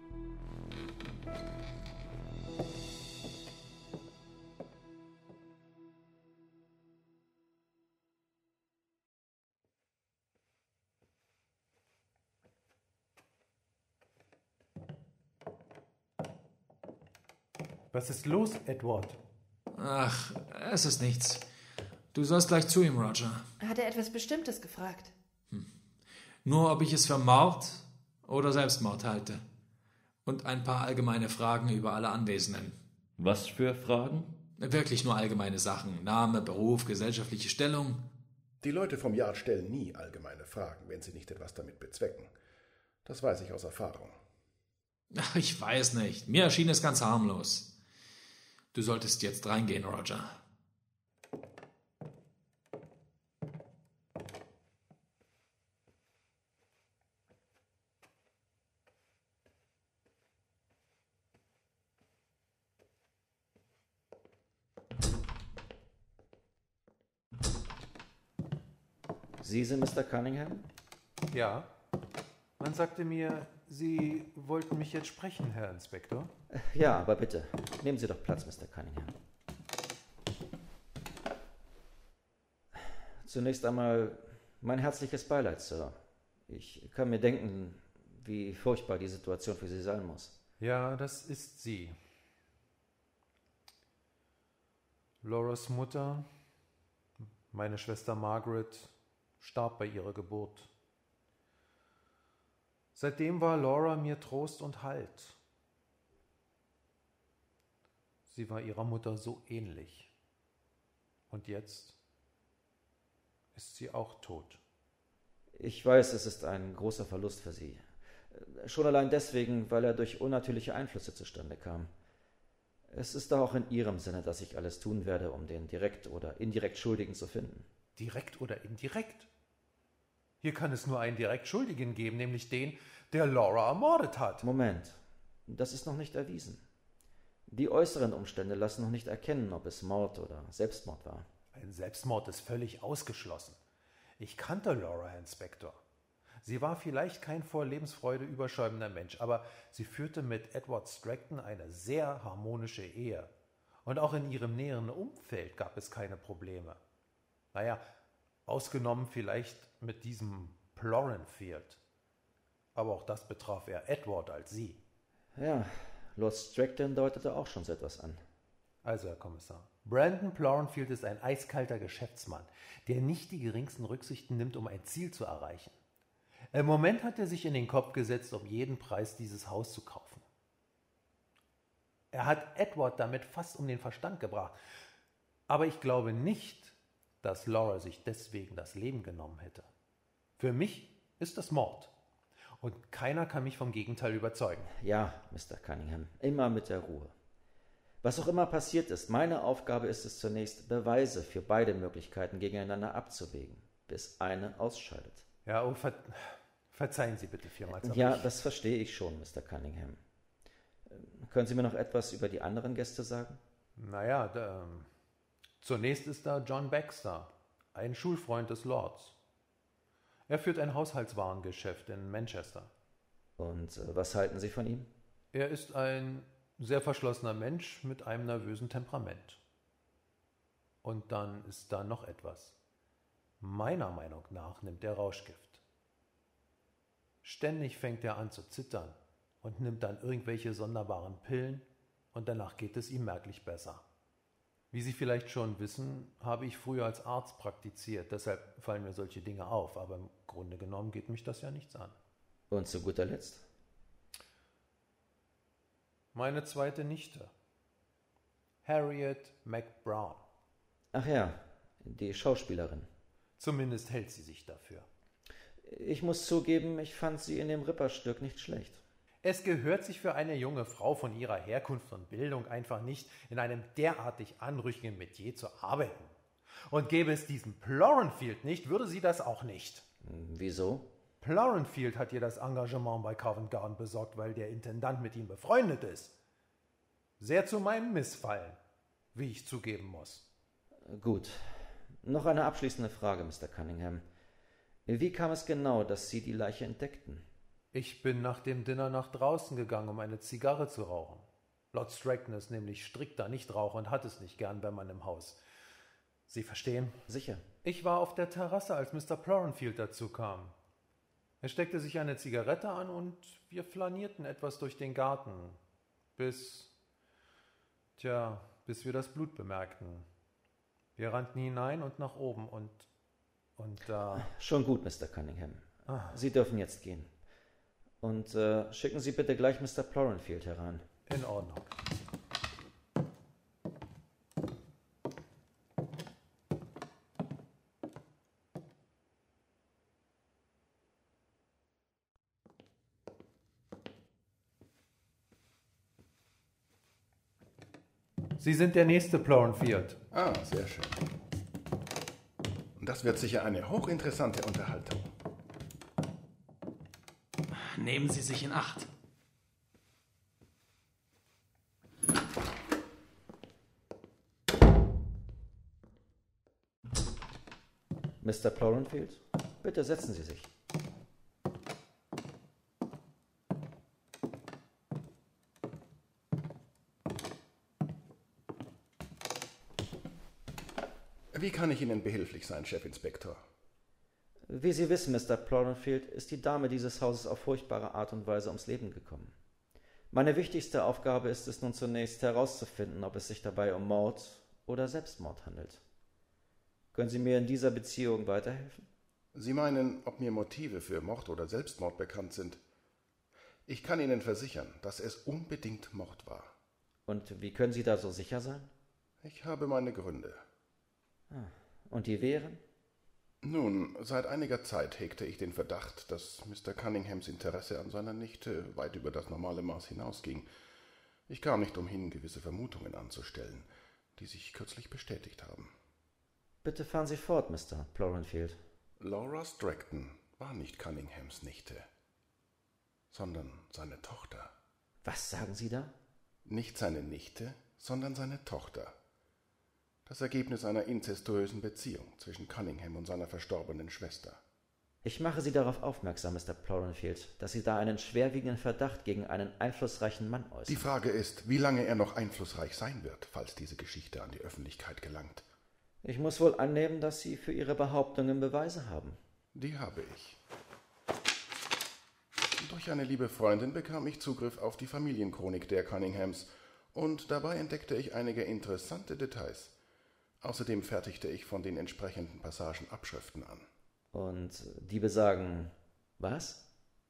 Was ist los, Edward? Ach, es ist nichts. Du sollst gleich zu ihm, Roger. Hat er etwas Bestimmtes gefragt? Hm. Nur, ob ich es für Mord oder Selbstmord halte. Und ein paar allgemeine Fragen über alle Anwesenden. Was für Fragen? Wirklich nur allgemeine Sachen. Name, Beruf, gesellschaftliche Stellung. Die Leute vom Yard stellen nie allgemeine Fragen, wenn sie nicht etwas damit bezwecken. Das weiß ich aus Erfahrung. Ach, ich weiß nicht. Mir erschien es ganz harmlos. Du solltest jetzt reingehen, Roger. Sie sind Mister Cunningham? Ja. Man sagte mir, Sie wollten mich jetzt sprechen, Herr Inspektor. Ja, aber bitte, nehmen Sie doch Platz, Mister Cunningham. Zunächst einmal mein herzliches Beileid, Sir. Ich kann mir denken, wie furchtbar die Situation für Sie sein muss. Ja, das ist sie. Lauras Mutter, meine Schwester Margaret, starb bei ihrer Geburt. Seitdem war Laura mir Trost und Halt. Sie war ihrer Mutter so ähnlich. Und jetzt ist sie auch tot. Ich weiß, es ist ein großer Verlust für Sie. Schon allein deswegen, weil er durch unnatürliche Einflüsse zustande kam. Es ist doch auch in Ihrem Sinne, dass ich alles tun werde, um den direkt oder indirekt Schuldigen zu finden. Direkt oder indirekt? Hier kann es nur einen direkt Schuldigen geben, nämlich den, der Laura ermordet hat. Moment, das ist noch nicht erwiesen. Die äußeren Umstände lassen noch nicht erkennen, ob es Mord oder Selbstmord war. Ein Selbstmord ist völlig ausgeschlossen. Ich kannte Laura, Herr Inspektor. Sie war vielleicht kein vor Lebensfreude überschäumender Mensch, aber sie führte mit Edward Stratton eine sehr harmonische Ehe. Und auch in ihrem näheren Umfeld gab es keine Probleme. Naja, ausgenommen vielleicht mit diesem Plorenfield. Aber auch das betraf eher Edward als sie. Ja, Lord Stratton deutete auch schon so etwas an. Also, Herr Kommissar, Brandon Plorenfield ist ein eiskalter Geschäftsmann, der nicht die geringsten Rücksichten nimmt, um ein Ziel zu erreichen. Im Moment hat er sich in den Kopf gesetzt, um jeden Preis dieses Haus zu kaufen. Er hat Edward damit fast um den Verstand gebracht. Aber ich glaube nicht, dass Laura sich deswegen das Leben genommen hätte. Für mich ist das Mord. Und keiner kann mich vom Gegenteil überzeugen. Ja, Mister Cunningham, immer mit der Ruhe. Was auch immer passiert ist, meine Aufgabe ist es zunächst, Beweise für beide Möglichkeiten gegeneinander abzuwägen, bis eine ausscheidet. Ja, oh, ver verzeihen Sie bitte vielmals. Ja, das verstehe ich schon, Mister Cunningham. Können Sie mir noch etwas über die anderen Gäste sagen? Naja, da, ähm, zunächst ist da John Baxter, ein Schulfreund des Lords. Er führt ein Haushaltswarengeschäft in Manchester. Und äh, was halten Sie von ihm? Er ist ein sehr verschlossener Mensch mit einem nervösen Temperament. Und dann ist da noch etwas. Meiner Meinung nach nimmt er Rauschgift. Ständig fängt er an zu zittern und nimmt dann irgendwelche sonderbaren Pillen und danach geht es ihm merklich besser. Wie Sie vielleicht schon wissen, habe ich früher als Arzt praktiziert, deshalb fallen mir solche Dinge auf, aber im Grunde genommen geht mich das ja nichts an. Und zu guter Letzt? Meine zweite Nichte, Harriet McBrown. Ach ja, die Schauspielerin. Zumindest hält sie sich dafür. Ich muss zugeben, ich fand sie in dem Ripperstück nicht schlecht. Es gehört sich für eine junge Frau von ihrer Herkunft und Bildung einfach nicht, in einem derartig anrüchigen Metier zu arbeiten. Und gäbe es diesen Plorenfield nicht, würde sie das auch nicht. Wieso? Plorenfield hat ihr das Engagement bei Covent Garden besorgt, weil der Intendant mit ihm befreundet ist. Sehr zu meinem Missfallen, wie ich zugeben muss. Gut. Noch eine abschließende Frage, Mister Cunningham. Wie kam es genau, dass Sie die Leiche entdeckten? Ich bin nach dem Dinner nach draußen gegangen, um eine Zigarre zu rauchen. Lord Stratton ist nämlich strikter Nichtraucher und hat es nicht gern bei meinem Haus. Sie verstehen? Sicher. Ich war auf der Terrasse, als Mister Plorenfield dazu kam. Er steckte sich eine Zigarette an und wir flanierten etwas durch den Garten, bis, tja, bis wir das Blut bemerkten. Wir rannten hinein und nach oben und, und da... Äh Schon gut, Mister Cunningham. Ah. Sie dürfen jetzt gehen. Und äh, schicken Sie bitte gleich Mister Plorenfield heran. In Ordnung. Sie sind der nächste Plorenfield. Ah, sehr schön. Und das wird sicher eine hochinteressante Unterhaltung. Nehmen Sie sich in Acht. Mister Plorenfield, bitte setzen Sie sich. Wie kann ich Ihnen behilflich sein, Chefinspektor? Wie Sie wissen, Mister Plorenfield, ist die Dame dieses Hauses auf furchtbare Art und Weise ums Leben gekommen. Meine wichtigste Aufgabe ist es nun zunächst herauszufinden, ob es sich dabei um Mord oder Selbstmord handelt. Können Sie mir in dieser Beziehung weiterhelfen? Sie meinen, ob mir Motive für Mord oder Selbstmord bekannt sind? Ich kann Ihnen versichern, dass es unbedingt Mord war. Und wie können Sie da so sicher sein? Ich habe meine Gründe. Ah, und die wären? Nun, seit einiger Zeit hegte ich den Verdacht, dass Mister Cunninghams Interesse an seiner Nichte weit über das normale Maß hinausging. Ich kam nicht umhin, gewisse Vermutungen anzustellen, die sich kürzlich bestätigt haben. Bitte fahren Sie fort, Mister Plorenfield. Laura Stratton war nicht Cunninghams Nichte, sondern seine Tochter. Was sagen Sie da? Nicht seine Nichte, sondern seine Tochter. Das Ergebnis einer inzestuösen Beziehung zwischen Cunningham und seiner verstorbenen Schwester. Ich mache Sie darauf aufmerksam, Mister Plorenfield, dass Sie da einen schwerwiegenden Verdacht gegen einen einflussreichen Mann äußern. Die Frage ist, wie lange er noch einflussreich sein wird, falls diese Geschichte an die Öffentlichkeit gelangt. Ich muss wohl annehmen, dass Sie für Ihre Behauptungen Beweise haben. Die habe ich. Durch eine liebe Freundin bekam ich Zugriff auf die Familienchronik der Cunninghams und dabei entdeckte ich einige interessante Details. Außerdem fertigte ich von den entsprechenden Passagen Abschriften an. Und die besagen was?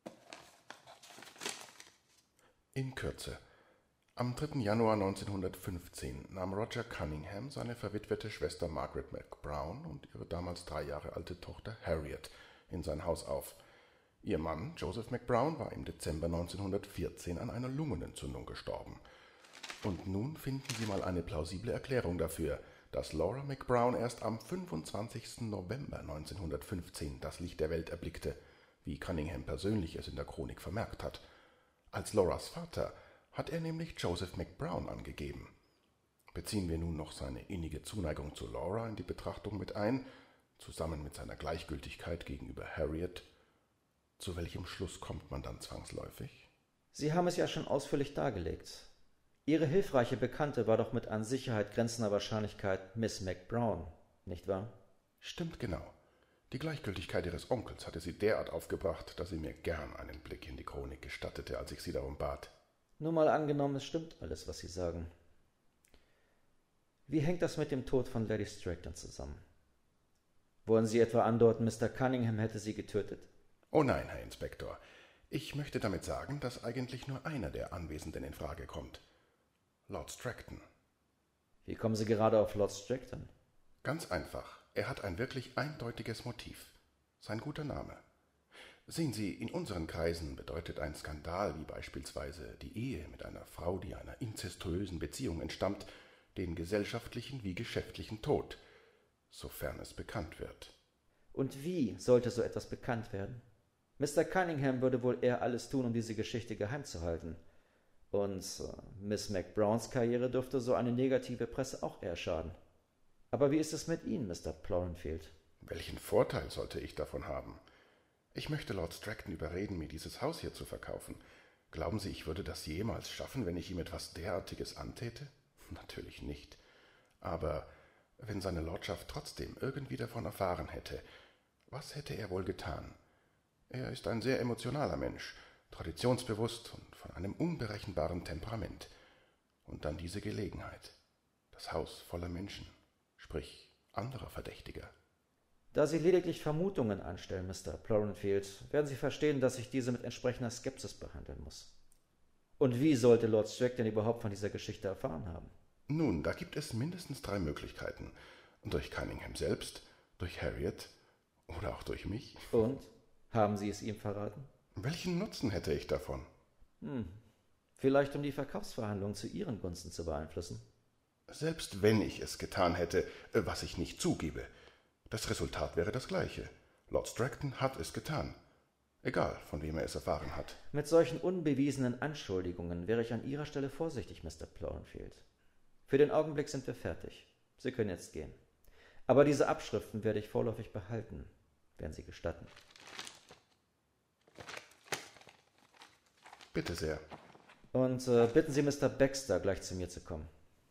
In Kürze. Am dritten Januar neunzehnhundertfünfzehn nahm Roger Cunningham seine verwitwete Schwester Margaret McBrown und ihre damals drei Jahre alte Tochter Harriet in sein Haus auf. Ihr Mann, Joseph McBrown, war im Dezember neunzehnhundertvierzehn an einer Lungenentzündung gestorben. Und nun finden Sie mal eine plausible Erklärung dafür, dass Laura McBrown erst am fünfundzwanzigsten November neunzehnhundertfünfzehn das Licht der Welt erblickte, wie Cunningham persönlich es in der Chronik vermerkt hat. Als Lauras Vater hat er nämlich Joseph McBrown angegeben. Beziehen wir nun noch seine innige Zuneigung zu Laura in die Betrachtung mit ein, zusammen mit seiner Gleichgültigkeit gegenüber Harriet, zu welchem Schluss kommt man dann zwangsläufig? Sie haben es ja schon ausführlich dargelegt. Ihre hilfreiche Bekannte war doch mit an Sicherheit grenzender Wahrscheinlichkeit Miss McBrown, nicht wahr? Stimmt genau. Die Gleichgültigkeit ihres Onkels hatte sie derart aufgebracht, dass sie mir gern einen Blick in die Chronik gestattete, als ich sie darum bat. Nur mal angenommen, es stimmt alles, was Sie sagen. Wie hängt das mit dem Tod von Lady Stratton zusammen? Wollen Sie etwa andeuten, Mister Cunningham hätte sie getötet? Oh nein, Herr Inspektor. Ich möchte damit sagen, dass eigentlich nur einer der Anwesenden in Frage kommt. Lord Stratton. Wie kommen Sie gerade auf Lord Stratton? Ganz einfach. Er hat ein wirklich eindeutiges Motiv. Sein guter Name. Sehen Sie, in unseren Kreisen bedeutet ein Skandal wie beispielsweise die Ehe mit einer Frau, die einer inzestuösen Beziehung entstammt, den gesellschaftlichen wie geschäftlichen Tod, sofern es bekannt wird. Und wie sollte so etwas bekannt werden? Mister Cunningham würde wohl eher alles tun, um diese Geschichte geheim zu halten. Und äh, Miss McBrowns Karriere dürfte so eine negative Presse auch eher schaden. Aber wie ist es mit Ihnen, Mister Plorenfield? Welchen Vorteil sollte ich davon haben? Ich möchte Lord Stratton überreden, mir dieses Haus hier zu verkaufen. Glauben Sie, ich würde das jemals schaffen, wenn ich ihm etwas derartiges antäte? Natürlich nicht. Aber wenn seine Lordschaft trotzdem irgendwie davon erfahren hätte, was hätte er wohl getan? Er ist ein sehr emotionaler Mensch, traditionsbewusst und von einem unberechenbaren Temperament. Und dann diese Gelegenheit. Das Haus voller Menschen, sprich anderer Verdächtiger. Da Sie lediglich Vermutungen anstellen, Mister Plorenfield, werden Sie verstehen, dass ich diese mit entsprechender Skepsis behandeln muss. Und wie sollte Lord Stratton überhaupt von dieser Geschichte erfahren haben? Nun, da gibt es mindestens drei Möglichkeiten. Durch Cunningham selbst, durch Harriet oder auch durch mich. Und? Haben Sie es ihm verraten? Welchen Nutzen hätte ich davon? Hm, vielleicht um die Verkaufsverhandlungen zu Ihren Gunsten zu beeinflussen. Selbst wenn ich es getan hätte, was ich nicht zugebe, das Resultat wäre das gleiche. Lord Stratton hat es getan. Egal, von wem er es erfahren hat. Mit solchen unbewiesenen Anschuldigungen wäre ich an Ihrer Stelle vorsichtig, Mister Plorenfield. Für den Augenblick sind wir fertig. Sie können jetzt gehen. Aber diese Abschriften werde ich vorläufig behalten, wenn Sie gestatten. Bitte sehr. Und äh, bitten Sie Mister Baxter, gleich zu mir zu kommen.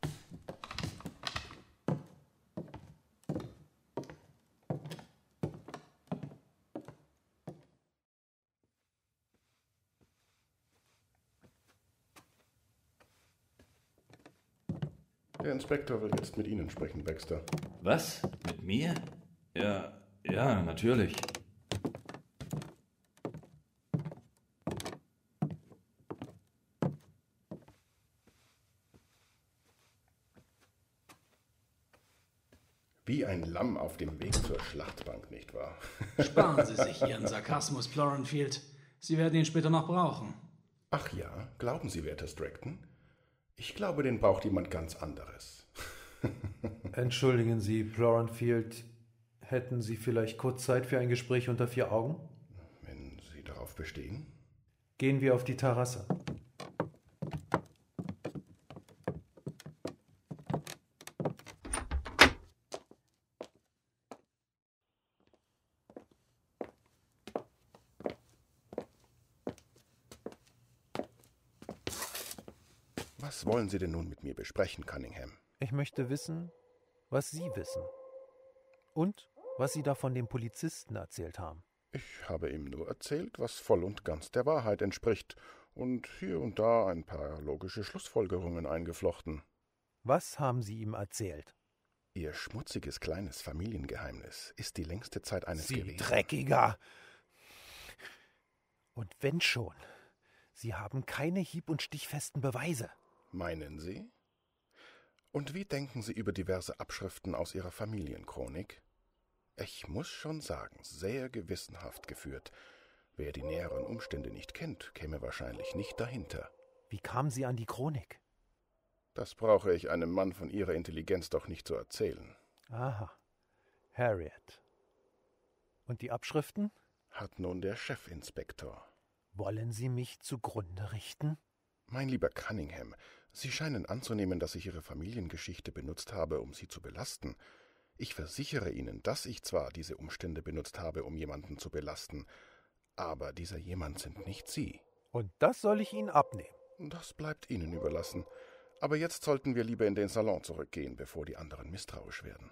Der Inspektor will jetzt mit Ihnen sprechen, Baxter. Was? Mit mir? Ja, ja, natürlich. Wie ein Lamm auf dem Weg zur Schlachtbank, nicht wahr? Sparen Sie sich Ihren Sarkasmus, Plorenfield. Sie werden ihn später noch brauchen. Ach ja, glauben Sie, werter Stratton? Ich glaube, den braucht jemand ganz anderes. Entschuldigen Sie, Plorenfield, hätten Sie vielleicht kurz Zeit für ein Gespräch unter vier Augen? Wenn Sie darauf bestehen. Gehen wir auf die Terrasse. Was wollen Sie denn nun mit mir besprechen, Cunningham? Ich möchte wissen, was Sie wissen. Und was Sie da von dem Polizisten erzählt haben. Ich habe ihm nur erzählt, was voll und ganz der Wahrheit entspricht und hier und da ein paar logische Schlussfolgerungen eingeflochten. Was haben Sie ihm erzählt? Ihr schmutziges kleines Familiengeheimnis ist die längste Zeit eines Sie gewesen. Dreckiger! Und wenn schon, Sie haben keine hieb- und stichfesten Beweise. Meinen Sie? Und wie denken Sie über diverse Abschriften aus Ihrer Familienchronik? Ich muss schon sagen, sehr gewissenhaft geführt. Wer die näheren Umstände nicht kennt, käme wahrscheinlich nicht dahinter. Wie kamen Sie an die Chronik? Das brauche ich einem Mann von Ihrer Intelligenz doch nicht zu erzählen. Aha, Harriet. Und die Abschriften? Hat nun der Chefinspektor. Wollen Sie mich zugrunde richten? Mein lieber Cunningham, Sie scheinen anzunehmen, dass ich Ihre Familiengeschichte benutzt habe, um Sie zu belasten. Ich versichere Ihnen, dass ich zwar diese Umstände benutzt habe, um jemanden zu belasten, aber dieser jemand sind nicht Sie. Und das soll ich Ihnen abnehmen? Das bleibt Ihnen überlassen. Aber jetzt sollten wir lieber in den Salon zurückgehen, bevor die anderen misstrauisch werden.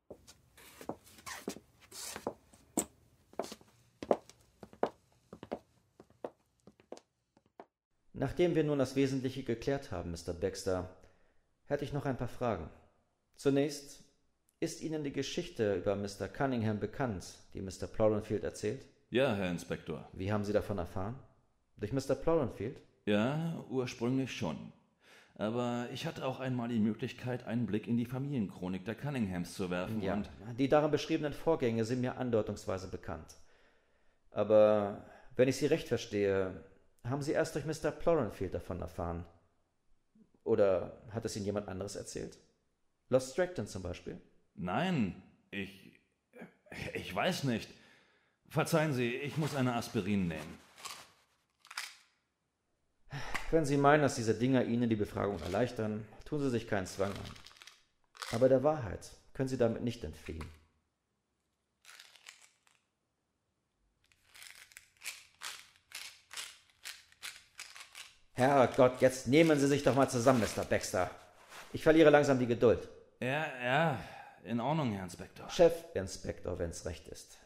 Nachdem wir nun das Wesentliche geklärt haben, Mister Baxter, hätte ich noch ein paar Fragen. Zunächst, ist Ihnen die Geschichte über Mister Cunningham bekannt, die Mister Plorenfield erzählt? Ja, Herr Inspektor. Wie haben Sie davon erfahren? Durch Mister Plorenfield? Ja, ursprünglich schon. Aber ich hatte auch einmal die Möglichkeit, einen Blick in die Familienchronik der Cunninghams zu werfen. Ja, und die darin beschriebenen Vorgänge sind mir andeutungsweise bekannt. Aber wenn ich Sie recht verstehe, haben Sie erst durch Mister Plorenfield davon erfahren? Oder hat es Ihnen jemand anderes erzählt? Lord Stratton zum Beispiel? Nein, ich... ich weiß nicht. Verzeihen Sie, ich muss eine Aspirin nehmen. Wenn Sie meinen, dass diese Dinger Ihnen die Befragung erleichtern, tun Sie sich keinen Zwang an. Aber der Wahrheit können Sie damit nicht entfliehen. Herrgott, jetzt nehmen Sie sich doch mal zusammen, Mister Baxter. Ich verliere langsam die Geduld. Ja, ja, in Ordnung, Herr Inspektor. Chefinspektor, wenn's recht ist.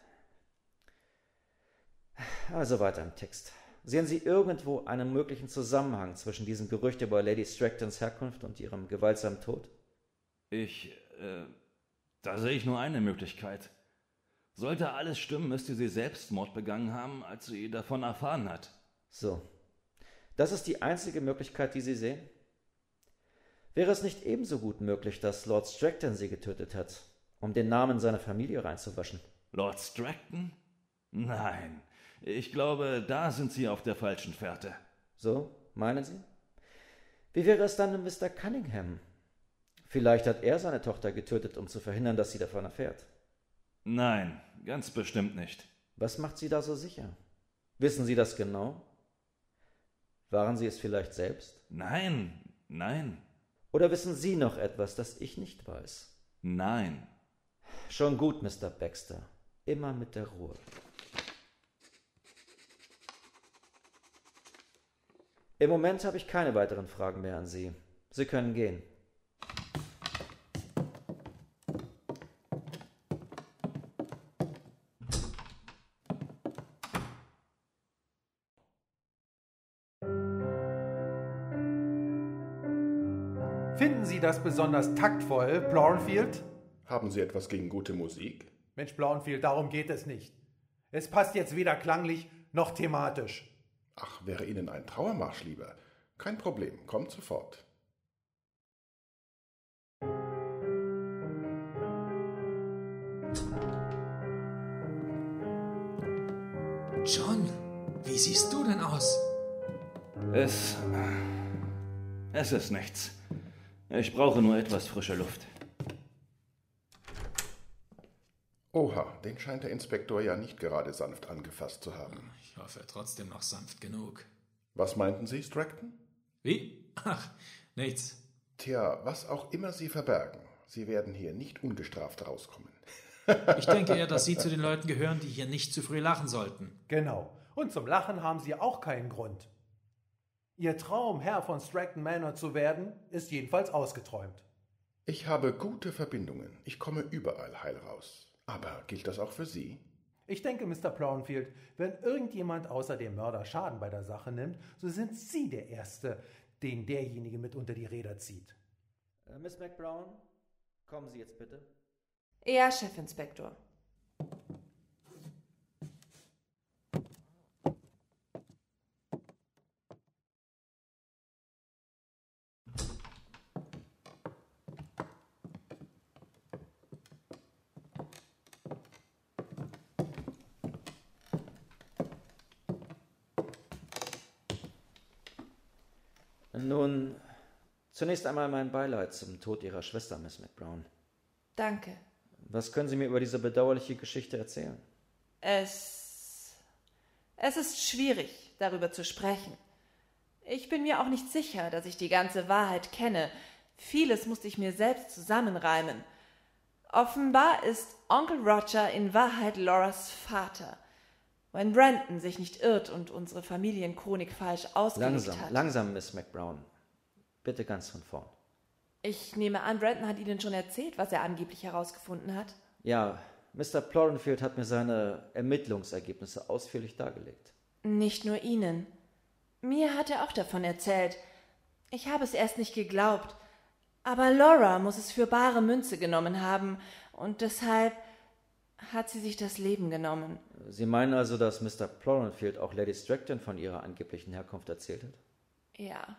Also weiter im Text. Sehen Sie irgendwo einen möglichen Zusammenhang zwischen diesem Gerücht über Lady Straktons Herkunft und ihrem gewaltsamen Tod? Ich, äh, da sehe ich nur eine Möglichkeit. Sollte alles stimmen, müsste sie Selbstmord begangen haben, als sie davon erfahren hat. So. Das ist die einzige Möglichkeit, die Sie sehen? Wäre es nicht ebenso gut möglich, dass Lord Stratton sie getötet hat, um den Namen seiner Familie reinzuwaschen? Lord Stratton? Nein, ich glaube, da sind Sie auf der falschen Fährte. So, meinen Sie? Wie wäre es dann mit Mister Cunningham? Vielleicht hat er seine Tochter getötet, um zu verhindern, dass sie davon erfährt. Nein, ganz bestimmt nicht. Was macht Sie da so sicher? Wissen Sie das genau? Waren Sie es vielleicht selbst? Nein, nein. Oder wissen Sie noch etwas, das ich nicht weiß? Nein. Schon gut, Mister Baxter. Immer mit der Ruhe. Im Moment habe ich keine weiteren Fragen mehr an Sie. Sie können gehen. Finden Sie das besonders taktvoll, Plorenfield? Haben Sie etwas gegen gute Musik? Mensch, Plorenfield, darum geht es nicht. Es passt jetzt weder klanglich noch thematisch. Ach, wäre Ihnen ein Trauermarsch lieber? Kein Problem, kommt sofort. siehst du denn aus? Es. Es ist nichts. Ich brauche nur etwas frische Luft. Oha, den scheint der Inspektor ja nicht gerade sanft angefasst zu haben. Ich hoffe trotzdem noch sanft genug. Was meinten Sie, Stratton? Wie? Ach, nichts. Tja, was auch immer Sie verbergen, Sie werden hier nicht ungestraft rauskommen. Ich denke eher, dass Sie zu den Leuten gehören, die hier nicht zu früh lachen sollten. Genau. Und zum Lachen haben Sie auch keinen Grund. Ihr Traum, Herr von Stratton Manor zu werden, ist jedenfalls ausgeträumt. Ich habe gute Verbindungen. Ich komme überall heil raus. Aber gilt das auch für Sie? Ich denke, Mister Plowenfield, wenn irgendjemand außer dem Mörder Schaden bei der Sache nimmt, so sind Sie der Erste, den derjenige mit unter die Räder zieht. Äh, Miss McBrown, kommen Sie jetzt bitte. Ja, Chefinspektor. Nun, zunächst einmal mein Beileid zum Tod Ihrer Schwester, Miss McBrown. Danke. Was können Sie mir über diese bedauerliche Geschichte erzählen? Es... Es ist schwierig, darüber zu sprechen. Ich bin mir auch nicht sicher, dass ich die ganze Wahrheit kenne. Vieles musste ich mir selbst zusammenreimen. Offenbar ist Onkel Roger in Wahrheit Lauras Vater. Wenn Brandon sich nicht irrt und unsere Familienchronik falsch ausgelegt langsam, hat. Langsam, Miss McBrown. Bitte ganz von vorn. Ich nehme an, Brandon hat Ihnen schon erzählt, was er angeblich herausgefunden hat. Ja, Mister Plowenfield hat mir seine Ermittlungsergebnisse ausführlich dargelegt. Nicht nur Ihnen. Mir hat er auch davon erzählt. Ich habe es erst nicht geglaubt. Aber Laura muss es für bare Münze genommen haben. Und deshalb hat sie sich das Leben genommen. Sie meinen also, dass Mister Plowenfield auch Lady Stratton von ihrer angeblichen Herkunft erzählt hat? Ja.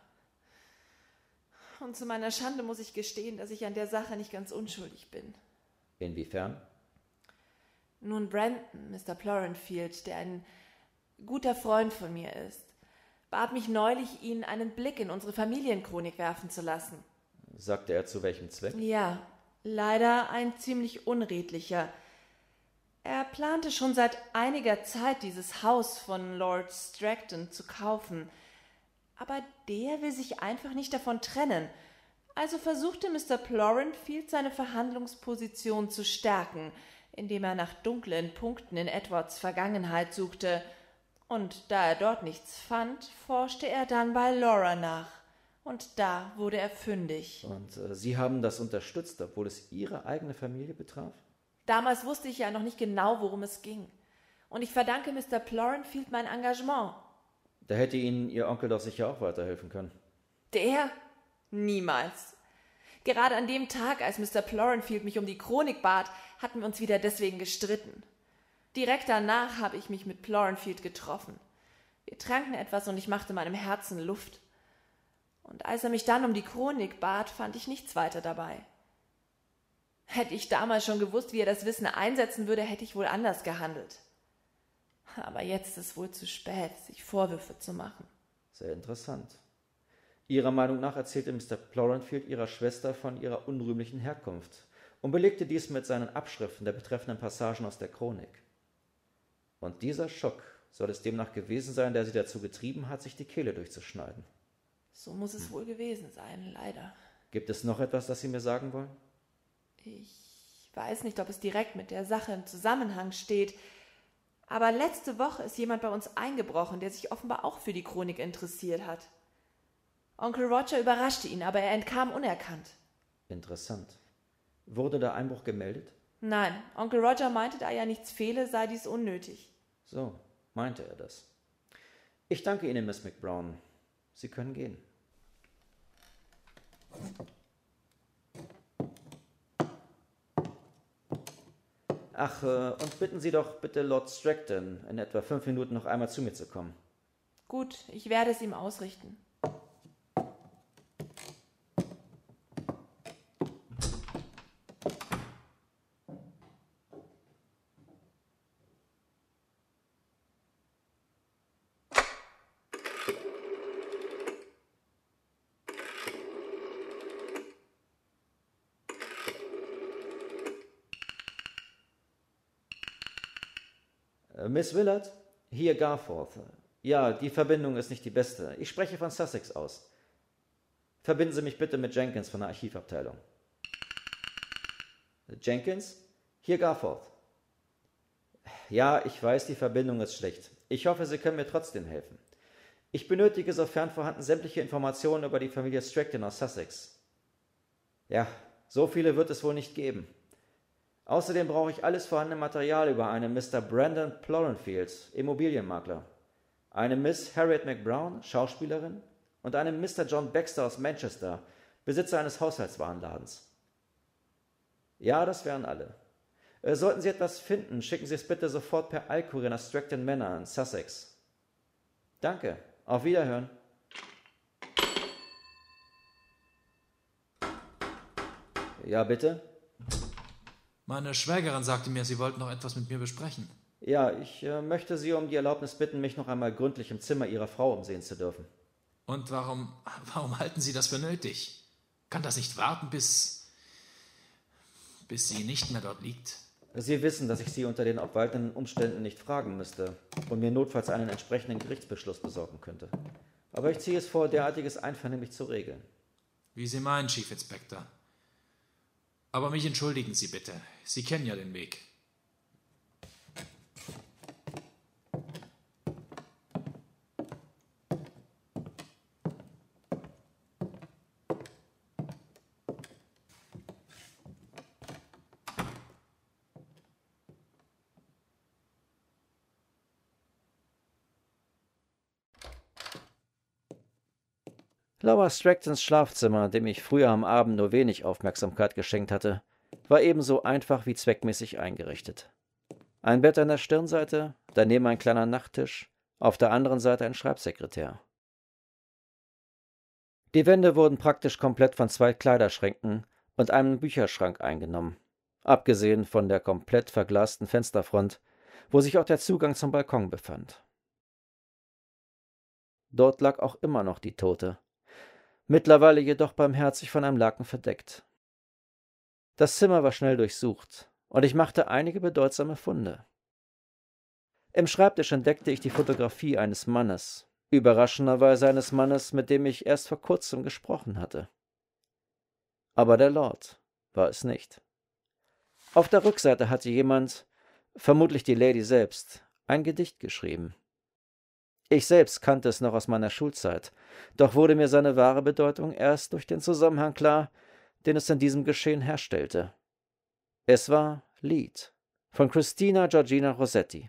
Und zu meiner Schande muss ich gestehen, dass ich an der Sache nicht ganz unschuldig bin. Inwiefern? Nun, Brandon, Mister Plowenfield, der ein guter Freund von mir ist, bat mich neulich, ihn einen Blick in unsere Familienchronik werfen zu lassen. Sagte er zu welchem Zweck? Ja, leider ein ziemlich unredlicher. Er plante schon seit einiger Zeit, dieses Haus von Lord Stratton zu kaufen. Aber der will sich einfach nicht davon trennen. Also versuchte Mister Plowenfield seine Verhandlungsposition zu stärken, indem er nach dunklen Punkten in Edwards Vergangenheit suchte. Und da er dort nichts fand, forschte er dann bei Laura nach. Und da wurde er fündig. Und äh, Sie haben das unterstützt, obwohl es Ihre eigene Familie betraf? Damals wusste ich ja noch nicht genau, worum es ging. Und ich verdanke Mister Plowenfield mein Engagement. Da hätte Ihnen Ihr Onkel doch sicher auch weiterhelfen können. Der? Niemals. Gerade an dem Tag, als Mister Plowenfield mich um die Chronik bat, hatten wir uns wieder deswegen gestritten. Direkt danach habe ich mich mit Plowenfield getroffen. Wir tranken etwas und ich machte meinem Herzen Luft. Und als er mich dann um die Chronik bat, fand ich nichts weiter dabei. Hätte ich damals schon gewusst, wie er das Wissen einsetzen würde, hätte ich wohl anders gehandelt. Aber jetzt ist wohl zu spät, sich Vorwürfe zu machen. Sehr interessant. Ihrer Meinung nach erzählte Mister Plowenfield Ihrer Schwester von ihrer unrühmlichen Herkunft und belegte dies mit seinen Abschriften der betreffenden Passagen aus der Chronik. Und dieser Schock soll es demnach gewesen sein, der sie dazu getrieben hat, sich die Kehle durchzuschneiden. So muss es wohl gewesen sein, leider. Gibt es noch etwas, das Sie mir sagen wollen? Ich weiß nicht, ob es direkt mit der Sache im Zusammenhang steht, aber letzte Woche ist jemand bei uns eingebrochen, der sich offenbar auch für die Chronik interessiert hat. Onkel Roger überraschte ihn, aber er entkam unerkannt. Interessant. Wurde der Einbruch gemeldet? Nein, Onkel Roger meinte, da ja nichts fehle, sei dies unnötig. So, meinte er das. Ich danke Ihnen, Miss McBrown. Sie können gehen. Ach, äh, und bitten Sie doch bitte Lord Stratton, in etwa fünf Minuten noch einmal zu mir zu kommen. Gut, ich werde es ihm ausrichten. Äh, Miss Willard? Hier Garforth. Ja, die Verbindung ist nicht die beste. Ich spreche von Sussex aus. Verbinden Sie mich bitte mit Jenkins von der Archivabteilung. Jenkins? Hier Garforth. Ja, ich weiß, die Verbindung ist schlecht. Ich hoffe, Sie können mir trotzdem helfen. Ich benötige sofern vorhanden sämtliche Informationen über die Familie Stracton aus Sussex. Ja, so viele wird es wohl nicht geben. Außerdem brauche ich alles vorhandene Material über einen Mister Brandon Plorenfield, Immobilienmakler, eine Miss Harriet McBrown, Schauspielerin, und einen Mister John Baxter aus Manchester, Besitzer eines Haushaltswarenladens. Ja, das wären alle. Äh, sollten Sie etwas finden, schicken Sie es bitte sofort per Eilkurier nach Stracton Manor in Sussex. Danke, auf Wiederhören. Ja, bitte? Meine Schwägerin sagte mir, Sie wollten noch etwas mit mir besprechen. Ja, ich äh, möchte Sie um die Erlaubnis bitten, mich noch einmal gründlich im Zimmer Ihrer Frau umsehen zu dürfen. Und warum, warum halten Sie das für nötig? Kann das nicht warten, bis, bis sie nicht mehr dort liegt? Sie wissen, dass ich Sie unter den obwaltenden Umständen nicht fragen müsste und mir notfalls einen entsprechenden Gerichtsbeschluss besorgen könnte. Aber ich ziehe es vor, derartiges einvernehmlich zu regeln. Wie Sie meinen, Chief Inspector. Aber mich entschuldigen Sie bitte. Sie kennen ja den Weg. Laura Stractons Schlafzimmer, dem ich früher am Abend nur wenig Aufmerksamkeit geschenkt hatte, war ebenso einfach wie zweckmäßig eingerichtet. Ein Bett an der Stirnseite, daneben ein kleiner Nachttisch, auf der anderen Seite ein Schreibsekretär. Die Wände wurden praktisch komplett von zwei Kleiderschränken und einem Bücherschrank eingenommen, abgesehen von der komplett verglasten Fensterfront, wo sich auch der Zugang zum Balkon befand. Dort lag auch immer noch die Tote, mittlerweile jedoch barmherzig von einem Laken verdeckt. Das Zimmer war schnell durchsucht, und ich machte einige bedeutsame Funde. Im Schreibtisch entdeckte ich die Fotografie eines Mannes, überraschenderweise eines Mannes, mit dem ich erst vor kurzem gesprochen hatte. Aber der Lord war es nicht. Auf der Rückseite hatte jemand, vermutlich die Lady selbst, ein Gedicht geschrieben. Ich selbst kannte es noch aus meiner Schulzeit, doch wurde mir seine wahre Bedeutung erst durch den Zusammenhang klar, den es in diesem Geschehen herstellte. Es war Lied von Christina Georgina Rossetti.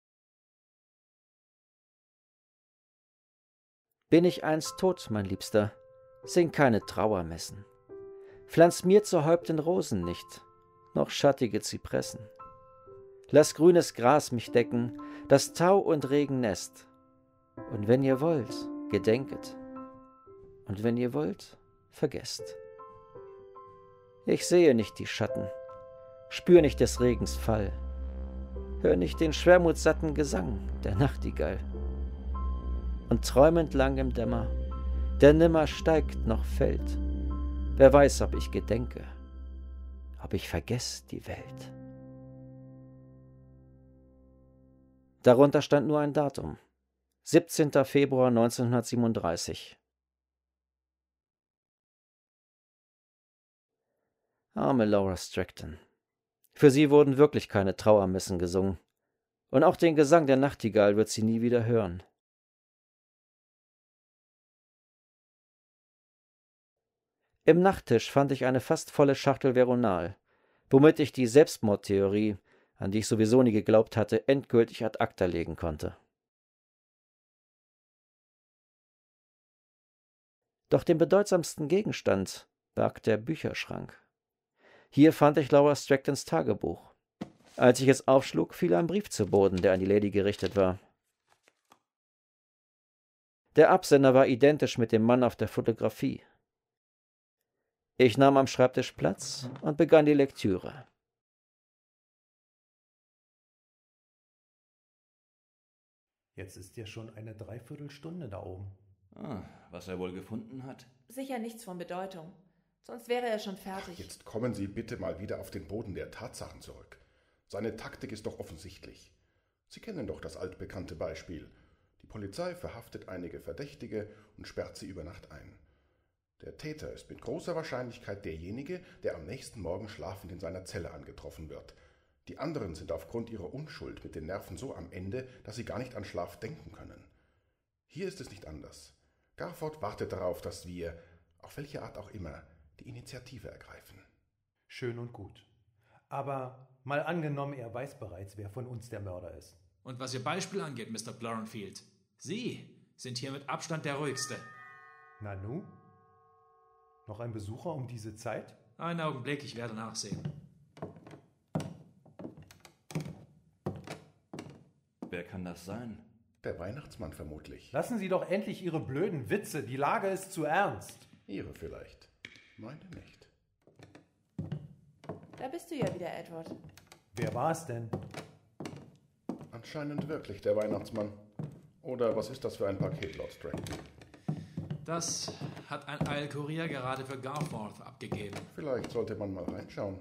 Bin ich einst tot, mein Liebster, sing keine Trauermessen. Pflanz mir zu Häupten Rosen nicht, noch schattige Zypressen. Lass grünes Gras mich decken, das Tau und Regen nässt. Und wenn ihr wollt, gedenket. Und wenn ihr wollt, vergesst. Ich sehe nicht die Schatten, spür nicht des Regens Fall, hör nicht den schwermutsatten Gesang der Nachtigall. Und träumend lang im Dämmer, der nimmer steigt noch fällt, wer weiß, ob ich gedenke, ob ich vergess die Welt. Darunter stand nur ein Datum. siebzehnter Februar neunzehnhundertsiebenunddreißig. Arme Laura Stracton. Für sie wurden wirklich keine Trauermessen gesungen. Und auch den Gesang der Nachtigall wird sie nie wieder hören. Im Nachttisch fand ich eine fast volle Schachtel Veronal, womit ich die Selbstmordtheorie, an die ich sowieso nie geglaubt hatte, endgültig ad acta legen konnte. Doch den bedeutsamsten Gegenstand barg der Bücherschrank. Hier fand ich Laura Stractons Tagebuch. Als ich es aufschlug, fiel ein Brief zu Boden, der an die Lady gerichtet war. Der Absender war identisch mit dem Mann auf der Fotografie. Ich nahm am Schreibtisch Platz und begann die Lektüre. Jetzt ist ja schon eine Dreiviertelstunde da oben. Ah, was er wohl gefunden hat? Sicher nichts von Bedeutung. Sonst wäre er schon fertig. Ach, jetzt kommen Sie bitte mal wieder auf den Boden der Tatsachen zurück. Seine Taktik ist doch offensichtlich. Sie kennen doch das altbekannte Beispiel. Die Polizei verhaftet einige Verdächtige und sperrt sie über Nacht ein. Der Täter ist mit großer Wahrscheinlichkeit derjenige, der am nächsten Morgen schlafend in seiner Zelle angetroffen wird. Die anderen sind aufgrund ihrer Unschuld mit den Nerven so am Ende, dass sie gar nicht an Schlaf denken können. Hier ist es nicht anders. Garforth wartet darauf, dass wir, auf welche Art auch immer, die Initiative ergreifen. Schön und gut. Aber mal angenommen, er weiß bereits, wer von uns der Mörder ist. Und was Ihr Beispiel angeht, Mister Blorrenfield, Sie sind hier mit Abstand der ruhigste. Nanu? Noch ein Besucher um diese Zeit? Einen Augenblick, ich werde nachsehen. Wer kann das sein? Der Weihnachtsmann vermutlich. Lassen Sie doch endlich Ihre blöden Witze, die Lage ist zu ernst. Ihre vielleicht, meine nicht. Da bist du ja wieder, Edward. Wer war es denn? Anscheinend wirklich der Weihnachtsmann. Oder was ist das für ein Paket, Lord Stratton? Das hat ein Eilkurier gerade für Garforth abgegeben. Vielleicht sollte man mal reinschauen.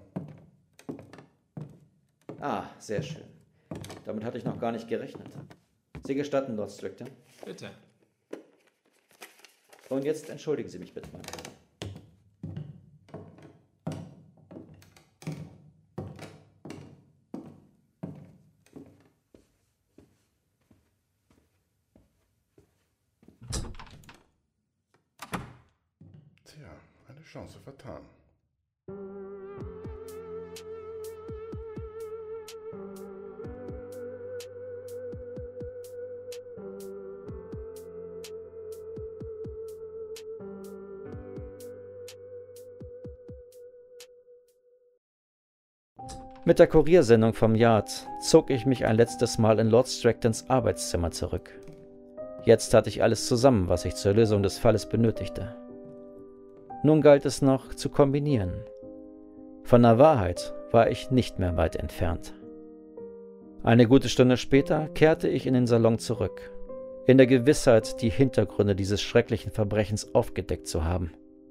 Ah, sehr schön. Damit hatte ich noch gar nicht gerechnet. Sie gestatten, Lord Stratton? Bitte. Und jetzt entschuldigen Sie mich bitte, mein Herr. Tja, eine Chance vertan. Mit der Kuriersendung vom Yard zog ich mich ein letztes Mal in Lord Strattons Arbeitszimmer zurück. Jetzt hatte ich alles zusammen, was ich zur Lösung des Falles benötigte. Nun galt es noch zu kombinieren. Von der Wahrheit war ich nicht mehr weit entfernt. Eine gute Stunde später kehrte ich in den Salon zurück, in der Gewissheit, die Hintergründe dieses schrecklichen Verbrechens aufgedeckt zu haben.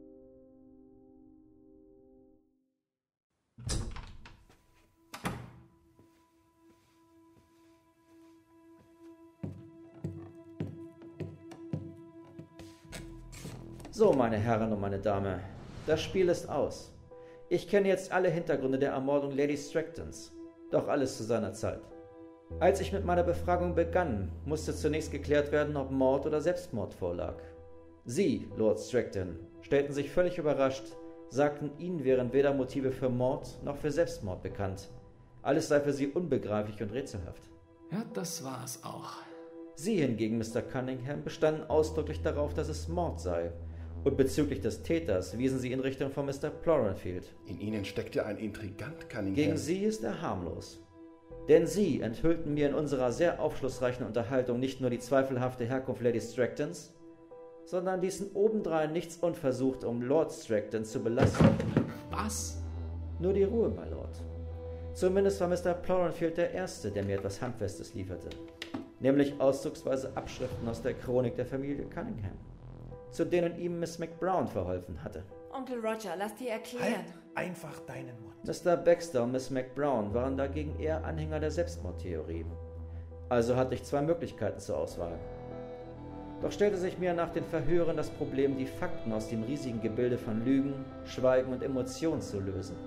So, meine Herren und meine Dame, das Spiel ist aus. Ich kenne jetzt alle Hintergründe der Ermordung Lady Strattons, doch alles zu seiner Zeit. Als ich mit meiner Befragung begann, musste zunächst geklärt werden, ob Mord oder Selbstmord vorlag. Sie, Lord Stratton, stellten sich völlig überrascht, sagten, ihnen wären weder Motive für Mord noch für Selbstmord bekannt. Alles sei für sie unbegreiflich und rätselhaft. Ja, das war es auch. Sie hingegen, Mister Cunningham, bestanden ausdrücklich darauf, dass es Mord sei. Und bezüglich des Täters wiesen sie in Richtung von Mister Blorrenfield. In Ihnen steckt ja ein Intrigant, Cunningham. Gegen Sie ist er harmlos. Denn Sie enthüllten mir in unserer sehr aufschlussreichen Unterhaltung nicht nur die zweifelhafte Herkunft Lady Strattons, sondern ließen obendrein nichts unversucht, um Lord Stratton zu belasten. Was? Nur die Ruhe, my Lord. Zumindest war Mister Blorrenfield der Erste, der mir etwas Handfestes lieferte. Nämlich auszugsweise Abschriften aus der Chronik der Familie Cunningham, zu denen ihm Miss McBrown verholfen hatte. Onkel Roger, lass dir erklären. Halt einfach deinen Mund. Mister Baxter und Miss McBrown waren dagegen eher Anhänger der Selbstmordtheorie. Also hatte ich zwei Möglichkeiten zur Auswahl. Doch stellte sich mir nach den Verhören das Problem, die Fakten aus dem riesigen Gebilde von Lügen, Schweigen und Emotionen zu lösen.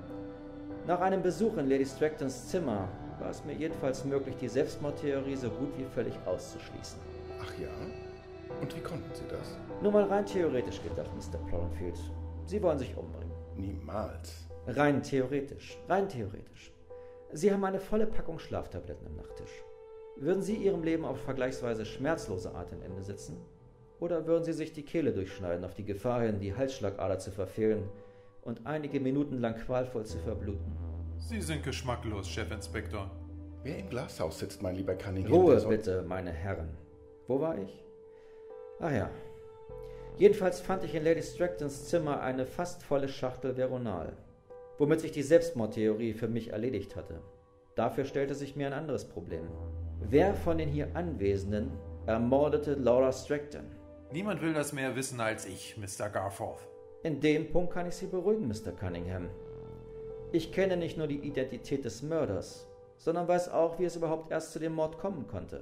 Nach einem Besuch in Lady Strattons Zimmer war es mir jedenfalls möglich, die Selbstmordtheorie so gut wie völlig auszuschließen. Ach ja? Und wie konnten Sie das? Nur mal rein theoretisch gedacht, Mister Blorrenfield. Sie wollen sich umbringen. Niemals. Rein theoretisch, rein theoretisch. Sie haben eine volle Packung Schlaftabletten im Nachttisch. Würden Sie Ihrem Leben auf vergleichsweise schmerzlose Art ein Ende setzen? Oder würden Sie sich die Kehle durchschneiden, auf die Gefahr hin, die Halsschlagader zu verfehlen und einige Minuten lang qualvoll zu verbluten? Sie sind geschmacklos, Chefinspektor. Wer im Glashaus sitzt, mein lieber Cunningham? Ruhe bitte, meine Herren. Wo war ich? Ach ja. Jedenfalls fand ich in Lady Strattons Zimmer eine fast volle Schachtel Veronal, womit sich die Selbstmordtheorie für mich erledigt hatte. Dafür stellte sich mir ein anderes Problem. Wer von den hier Anwesenden ermordete Laura Stratton? Niemand will das mehr wissen als ich, Mister Garforth. In dem Punkt kann ich Sie beruhigen, Mister Cunningham. Ich kenne nicht nur die Identität des Mörders, sondern weiß auch, wie es überhaupt erst zu dem Mord kommen konnte.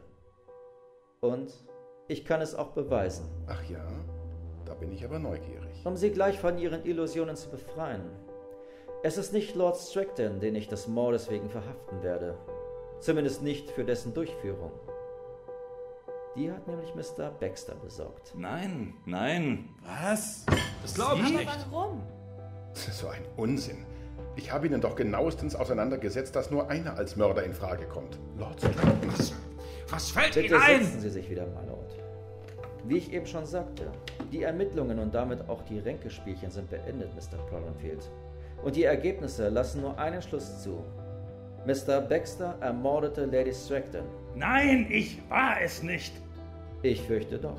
Und ich kann es auch beweisen. Ach ja? Da bin ich aber neugierig. Um sie gleich von ihren Illusionen zu befreien. Es ist nicht Lord Stracton, den ich des Mordes wegen verhaften werde. Zumindest nicht für dessen Durchführung. Die hat nämlich Mister Baxter besorgt. Nein, nein. Was? Das glaube ich nicht. Aber warum? So ein Unsinn. Ich habe Ihnen doch genauestens auseinandergesetzt, dass nur einer als Mörder in Frage kommt. Lord Stracton. Was, was fällt Bitte Ihnen ein? setzen Sie sich wieder, my Lord. Wie ich eben schon sagte, die Ermittlungen und damit auch die Ränkespielchen sind beendet, Mister Cloranfield. Und die Ergebnisse lassen nur einen Schluss zu. Mister Baxter ermordete Lady Stracton. Nein, ich war es nicht. Ich fürchte doch.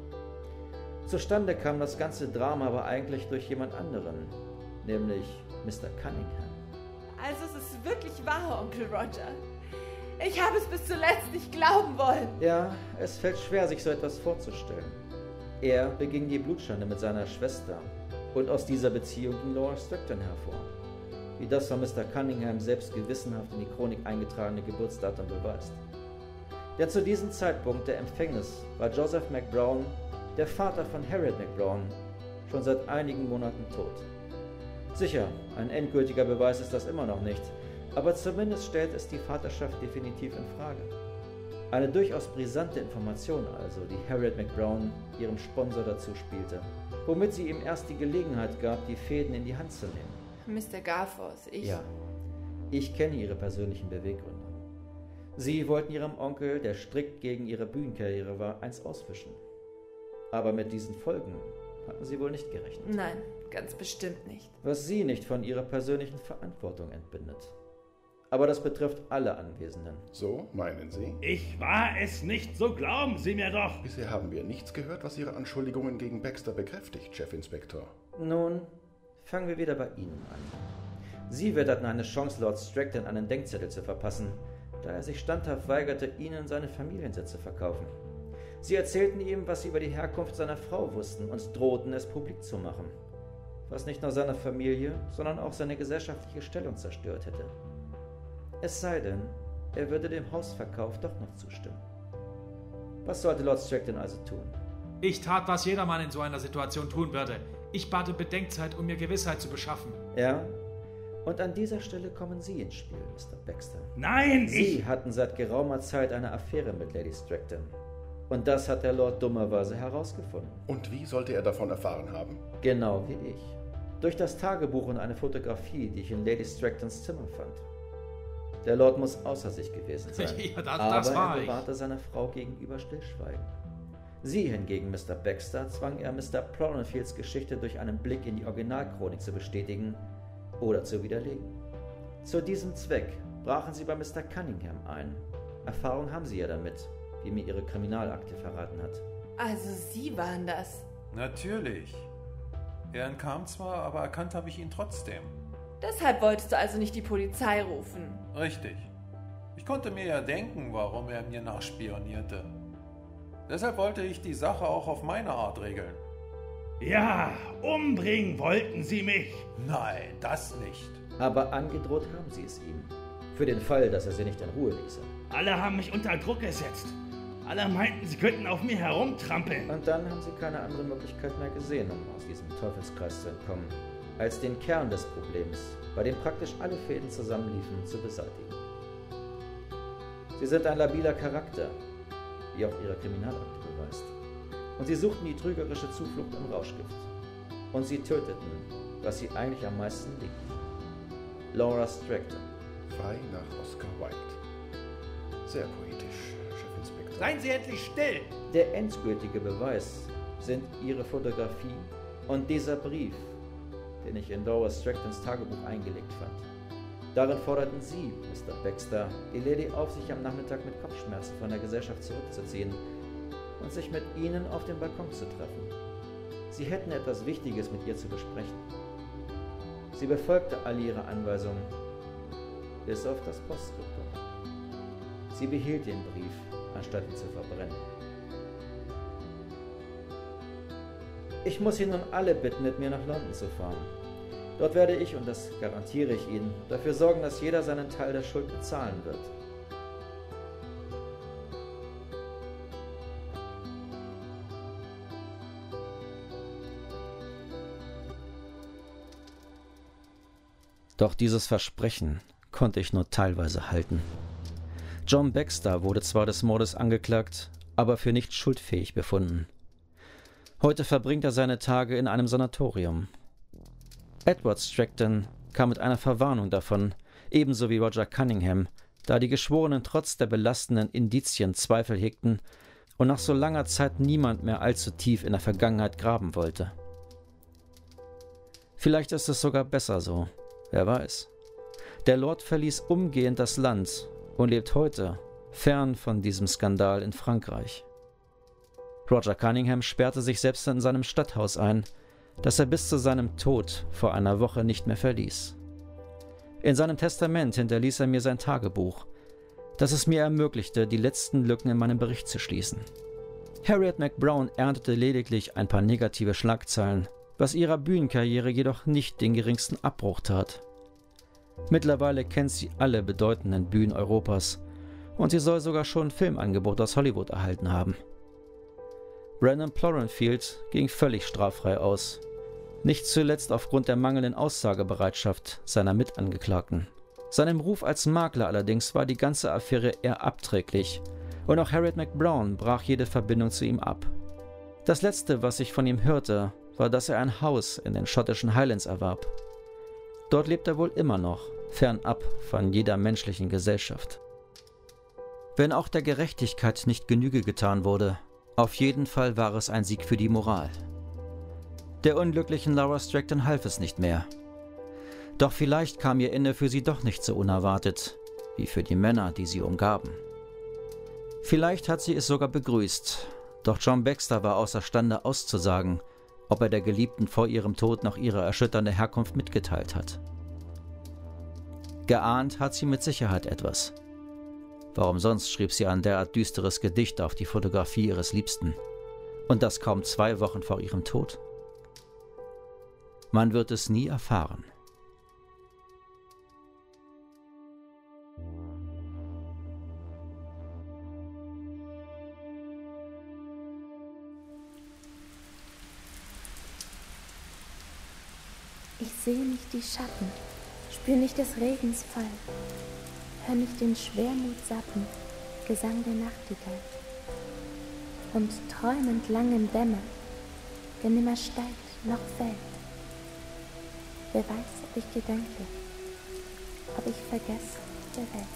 Zustande kam das ganze Drama aber eigentlich durch jemand anderen, nämlich Mister Cunningham. Also es ist wirklich wahr, Onkel Roger. Ich habe es bis zuletzt nicht glauben wollen. Ja, es fällt schwer, sich so etwas vorzustellen. Er beging die Blutschande mit seiner Schwester und aus dieser Beziehung ging Laura Stracton hervor. Wie das von Mister Cunningham selbst gewissenhaft in die Chronik eingetragene Geburtsdatum beweist. Denn zu diesem Zeitpunkt der Empfängnis war Joseph McBrown, der Vater von Harriet McBrown, schon seit einigen Monaten tot. Sicher, ein endgültiger Beweis ist das immer noch nicht, aber zumindest stellt es die Vaterschaft definitiv in Frage. Eine durchaus brisante Information also, die Harriet McBrown ihrem Sponsor dazu spielte, womit sie ihm erst die Gelegenheit gab, die Fäden in die Hand zu nehmen. Mister Garforth, ich... Ja, ich kenne ihre persönlichen Beweggründe. Sie wollten ihrem Onkel, der strikt gegen ihre Bühnenkarriere war, eins auswischen. Aber mit diesen Folgen hatten sie wohl nicht gerechnet. Nein, ganz bestimmt nicht. Was sie nicht von ihrer persönlichen Verantwortung entbindet. Aber das betrifft alle Anwesenden. So, meinen Sie? Ich war es nicht, so glauben Sie mir doch. Bisher haben wir nichts gehört, was Ihre Anschuldigungen gegen Baxter bekräftigt, Chefinspektor. Nun, fangen wir wieder bei Ihnen an. Sie witterten eine Chance, Lord Stracton einen Denkzettel zu verpassen, da er sich standhaft weigerte, Ihnen seine Familiensitz zu verkaufen. Sie erzählten ihm, was Sie über die Herkunft seiner Frau wussten und drohten, es publik zu machen. Was nicht nur seine Familie, sondern auch seine gesellschaftliche Stellung zerstört hätte. Es sei denn, er würde dem Hausverkauf doch noch zustimmen. Was sollte Lord Stracton also tun? Ich tat, was jedermann in so einer Situation tun würde. Ich bat um Bedenkzeit, um mir Gewissheit zu beschaffen. Ja, und an dieser Stelle kommen Sie ins Spiel, Mister Baxter. Nein, Sie ich... hatten seit geraumer Zeit eine Affäre mit Lady Stracton. Und das hat der Lord dummerweise herausgefunden. Und wie sollte er davon erfahren haben? Genau wie ich. Durch das Tagebuch und eine Fotografie, die ich in Lady Stractons Zimmer fand. Der Lord muss außer sich gewesen sein. Ja, das, aber das war er ich. bewahrte seiner Frau gegenüber Stillschweigen. Sie hingegen, Mister Baxter, zwang er Mister Cloranfields Geschichte durch einen Blick in die Originalchronik zu bestätigen oder zu widerlegen. Zu diesem Zweck brachen sie bei Mister Cunningham ein. Erfahrung haben sie ja damit, wie mir ihre Kriminalakte verraten hat. Also Sie waren das. Natürlich. Er entkam zwar, aber erkannt habe ich ihn trotzdem. Deshalb wolltest du also nicht die Polizei rufen. Richtig. Ich konnte mir ja denken, warum er mir nachspionierte. Deshalb wollte ich die Sache auch auf meine Art regeln. Ja, umbringen wollten Sie mich. Nein, das nicht. Aber angedroht haben sie es ihm. Für den Fall, dass er sie nicht in Ruhe ließe. Alle haben mich unter Druck gesetzt. Alle meinten, sie könnten auf mir herumtrampeln. Und dann haben sie keine andere Möglichkeit mehr gesehen, um aus diesem Teufelskreis zu entkommen, als den Kern des Problems, bei dem praktisch alle Fäden zusammenliefen, zu beseitigen. Sie sind ein labiler Charakter, wie auch ihre Kriminalakte beweist. Und sie suchten die trügerische Zuflucht im Rauschgift. Und sie töteten, was sie eigentlich am meisten liebten. Laura Stracton. Frei nach Oscar Wilde. Sehr poetisch, Chefinspektor. Seien Sie endlich still! Der endgültige Beweis sind ihre Fotografie und dieser Brief, den ich in Laura Stractons Tagebuch eingelegt fand. Darin forderten sie, Mister Baxter, die Lady auf, sich am Nachmittag mit Kopfschmerzen von der Gesellschaft zurückzuziehen und sich mit ihnen auf dem Balkon zu treffen. Sie hätten etwas Wichtiges mit ihr zu besprechen. Sie befolgte all ihre Anweisungen, bis auf das Postskriptum. Sie behielt den Brief, anstatt ihn zu verbrennen. Ich muss Sie nun alle bitten, mit mir nach London zu fahren. Dort werde ich, und das garantiere ich Ihnen, dafür sorgen, dass jeder seinen Teil der Schuld bezahlen wird. Doch dieses Versprechen konnte ich nur teilweise halten. John Baxter wurde zwar des Mordes angeklagt, aber für nicht schuldfähig befunden. Heute verbringt er seine Tage in einem Sanatorium. Edward Stratton kam mit einer Verwarnung davon, ebenso wie Roger Cunningham, da die Geschworenen trotz der belastenden Indizien Zweifel hegten und nach so langer Zeit niemand mehr allzu tief in der Vergangenheit graben wollte. Vielleicht ist es sogar besser so, wer weiß. Der Lord verließ umgehend das Land und lebt heute fern von diesem Skandal in Frankreich. Roger Cunningham sperrte sich selbst in seinem Stadthaus ein, das er bis zu seinem Tod vor einer Woche nicht mehr verließ. In seinem Testament hinterließ er mir sein Tagebuch, das es mir ermöglichte, die letzten Lücken in meinem Bericht zu schließen. Harriet McBrown erntete lediglich ein paar negative Schlagzeilen, was ihrer Bühnenkarriere jedoch nicht den geringsten Abbruch tat. Mittlerweile kennt sie alle bedeutenden Bühnen Europas und sie soll sogar schon ein Filmangebot aus Hollywood erhalten haben. Brandon Plorenfield ging völlig straffrei aus, nicht zuletzt aufgrund der mangelnden Aussagebereitschaft seiner Mitangeklagten. Seinem Ruf als Makler allerdings war die ganze Affäre eher abträglich und auch Harriet McBrown brach jede Verbindung zu ihm ab. Das Letzte, was ich von ihm hörte, war, dass er ein Haus in den schottischen Highlands erwarb. Dort lebt er wohl immer noch, fernab von jeder menschlichen Gesellschaft. Wenn auch der Gerechtigkeit nicht Genüge getan wurde, auf jeden Fall war es ein Sieg für die Moral. Der unglücklichen Laura Stratton half es nicht mehr. Doch vielleicht kam ihr Ende für sie doch nicht so unerwartet, wie für die Männer, die sie umgaben. Vielleicht hat sie es sogar begrüßt, doch John Baxter war außerstande auszusagen, ob er der Geliebten vor ihrem Tod noch ihre erschütternde Herkunft mitgeteilt hat. Geahnt hat sie mit Sicherheit etwas. Warum sonst schrieb sie ein derart düsteres Gedicht auf die Fotografie ihres Liebsten? Und das kaum zwei Wochen vor ihrem Tod? Man wird es nie erfahren. Ich sehe nicht die Schatten, spüre nicht des Regens Fall, hör nicht den schwermutsatten Gesang der Nachtigall. Und träumend lang im Dämmer, der nimmer steigt noch fällt. Wer weiß, ob ich gedenke, ob ich vergesse der Welt.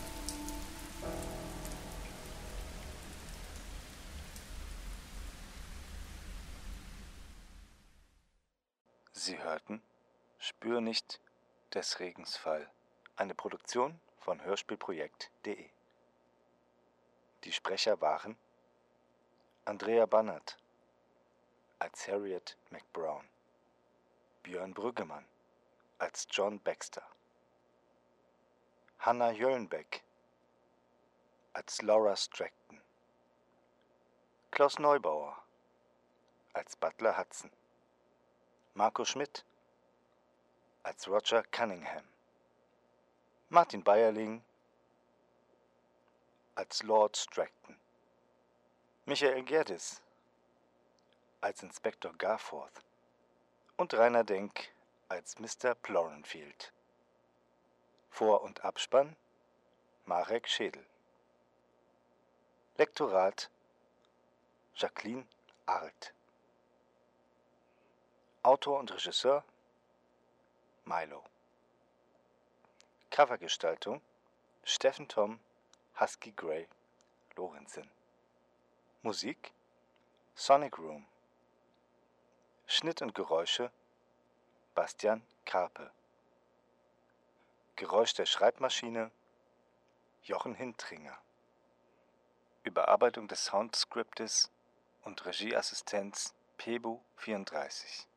Sie hörten Spür nicht des Regens Fall, eine Produktion von hörspielprojekt punkt de. Die Sprecher waren Andrea Bannert als Harriet McBrown, Björn Brüggemann als John Baxter, Hanna Jöllenbeck als Laura Stratton, Klaus Neubauer als Butler Hudson, Marco Schmidt als Roger Cunningham, Martin Bayerling als Lord Stratton, Michael Gerdes als Inspektor Garforth und Rainer Denk als Mister Plorenfield. Vor- und Abspann Marek Schädel. Lektorat Jacqueline Arlt. Autor und Regisseur Milo. Covergestaltung Steffen Tom, Husky Gray, Lorenzen. Musik Sonic Room. Schnitt und Geräusche Bastian Karpe. Geräusch der Schreibmaschine Jochen Hintringer. Überarbeitung des Soundscriptes und Regieassistenz Pebu vierunddreißig.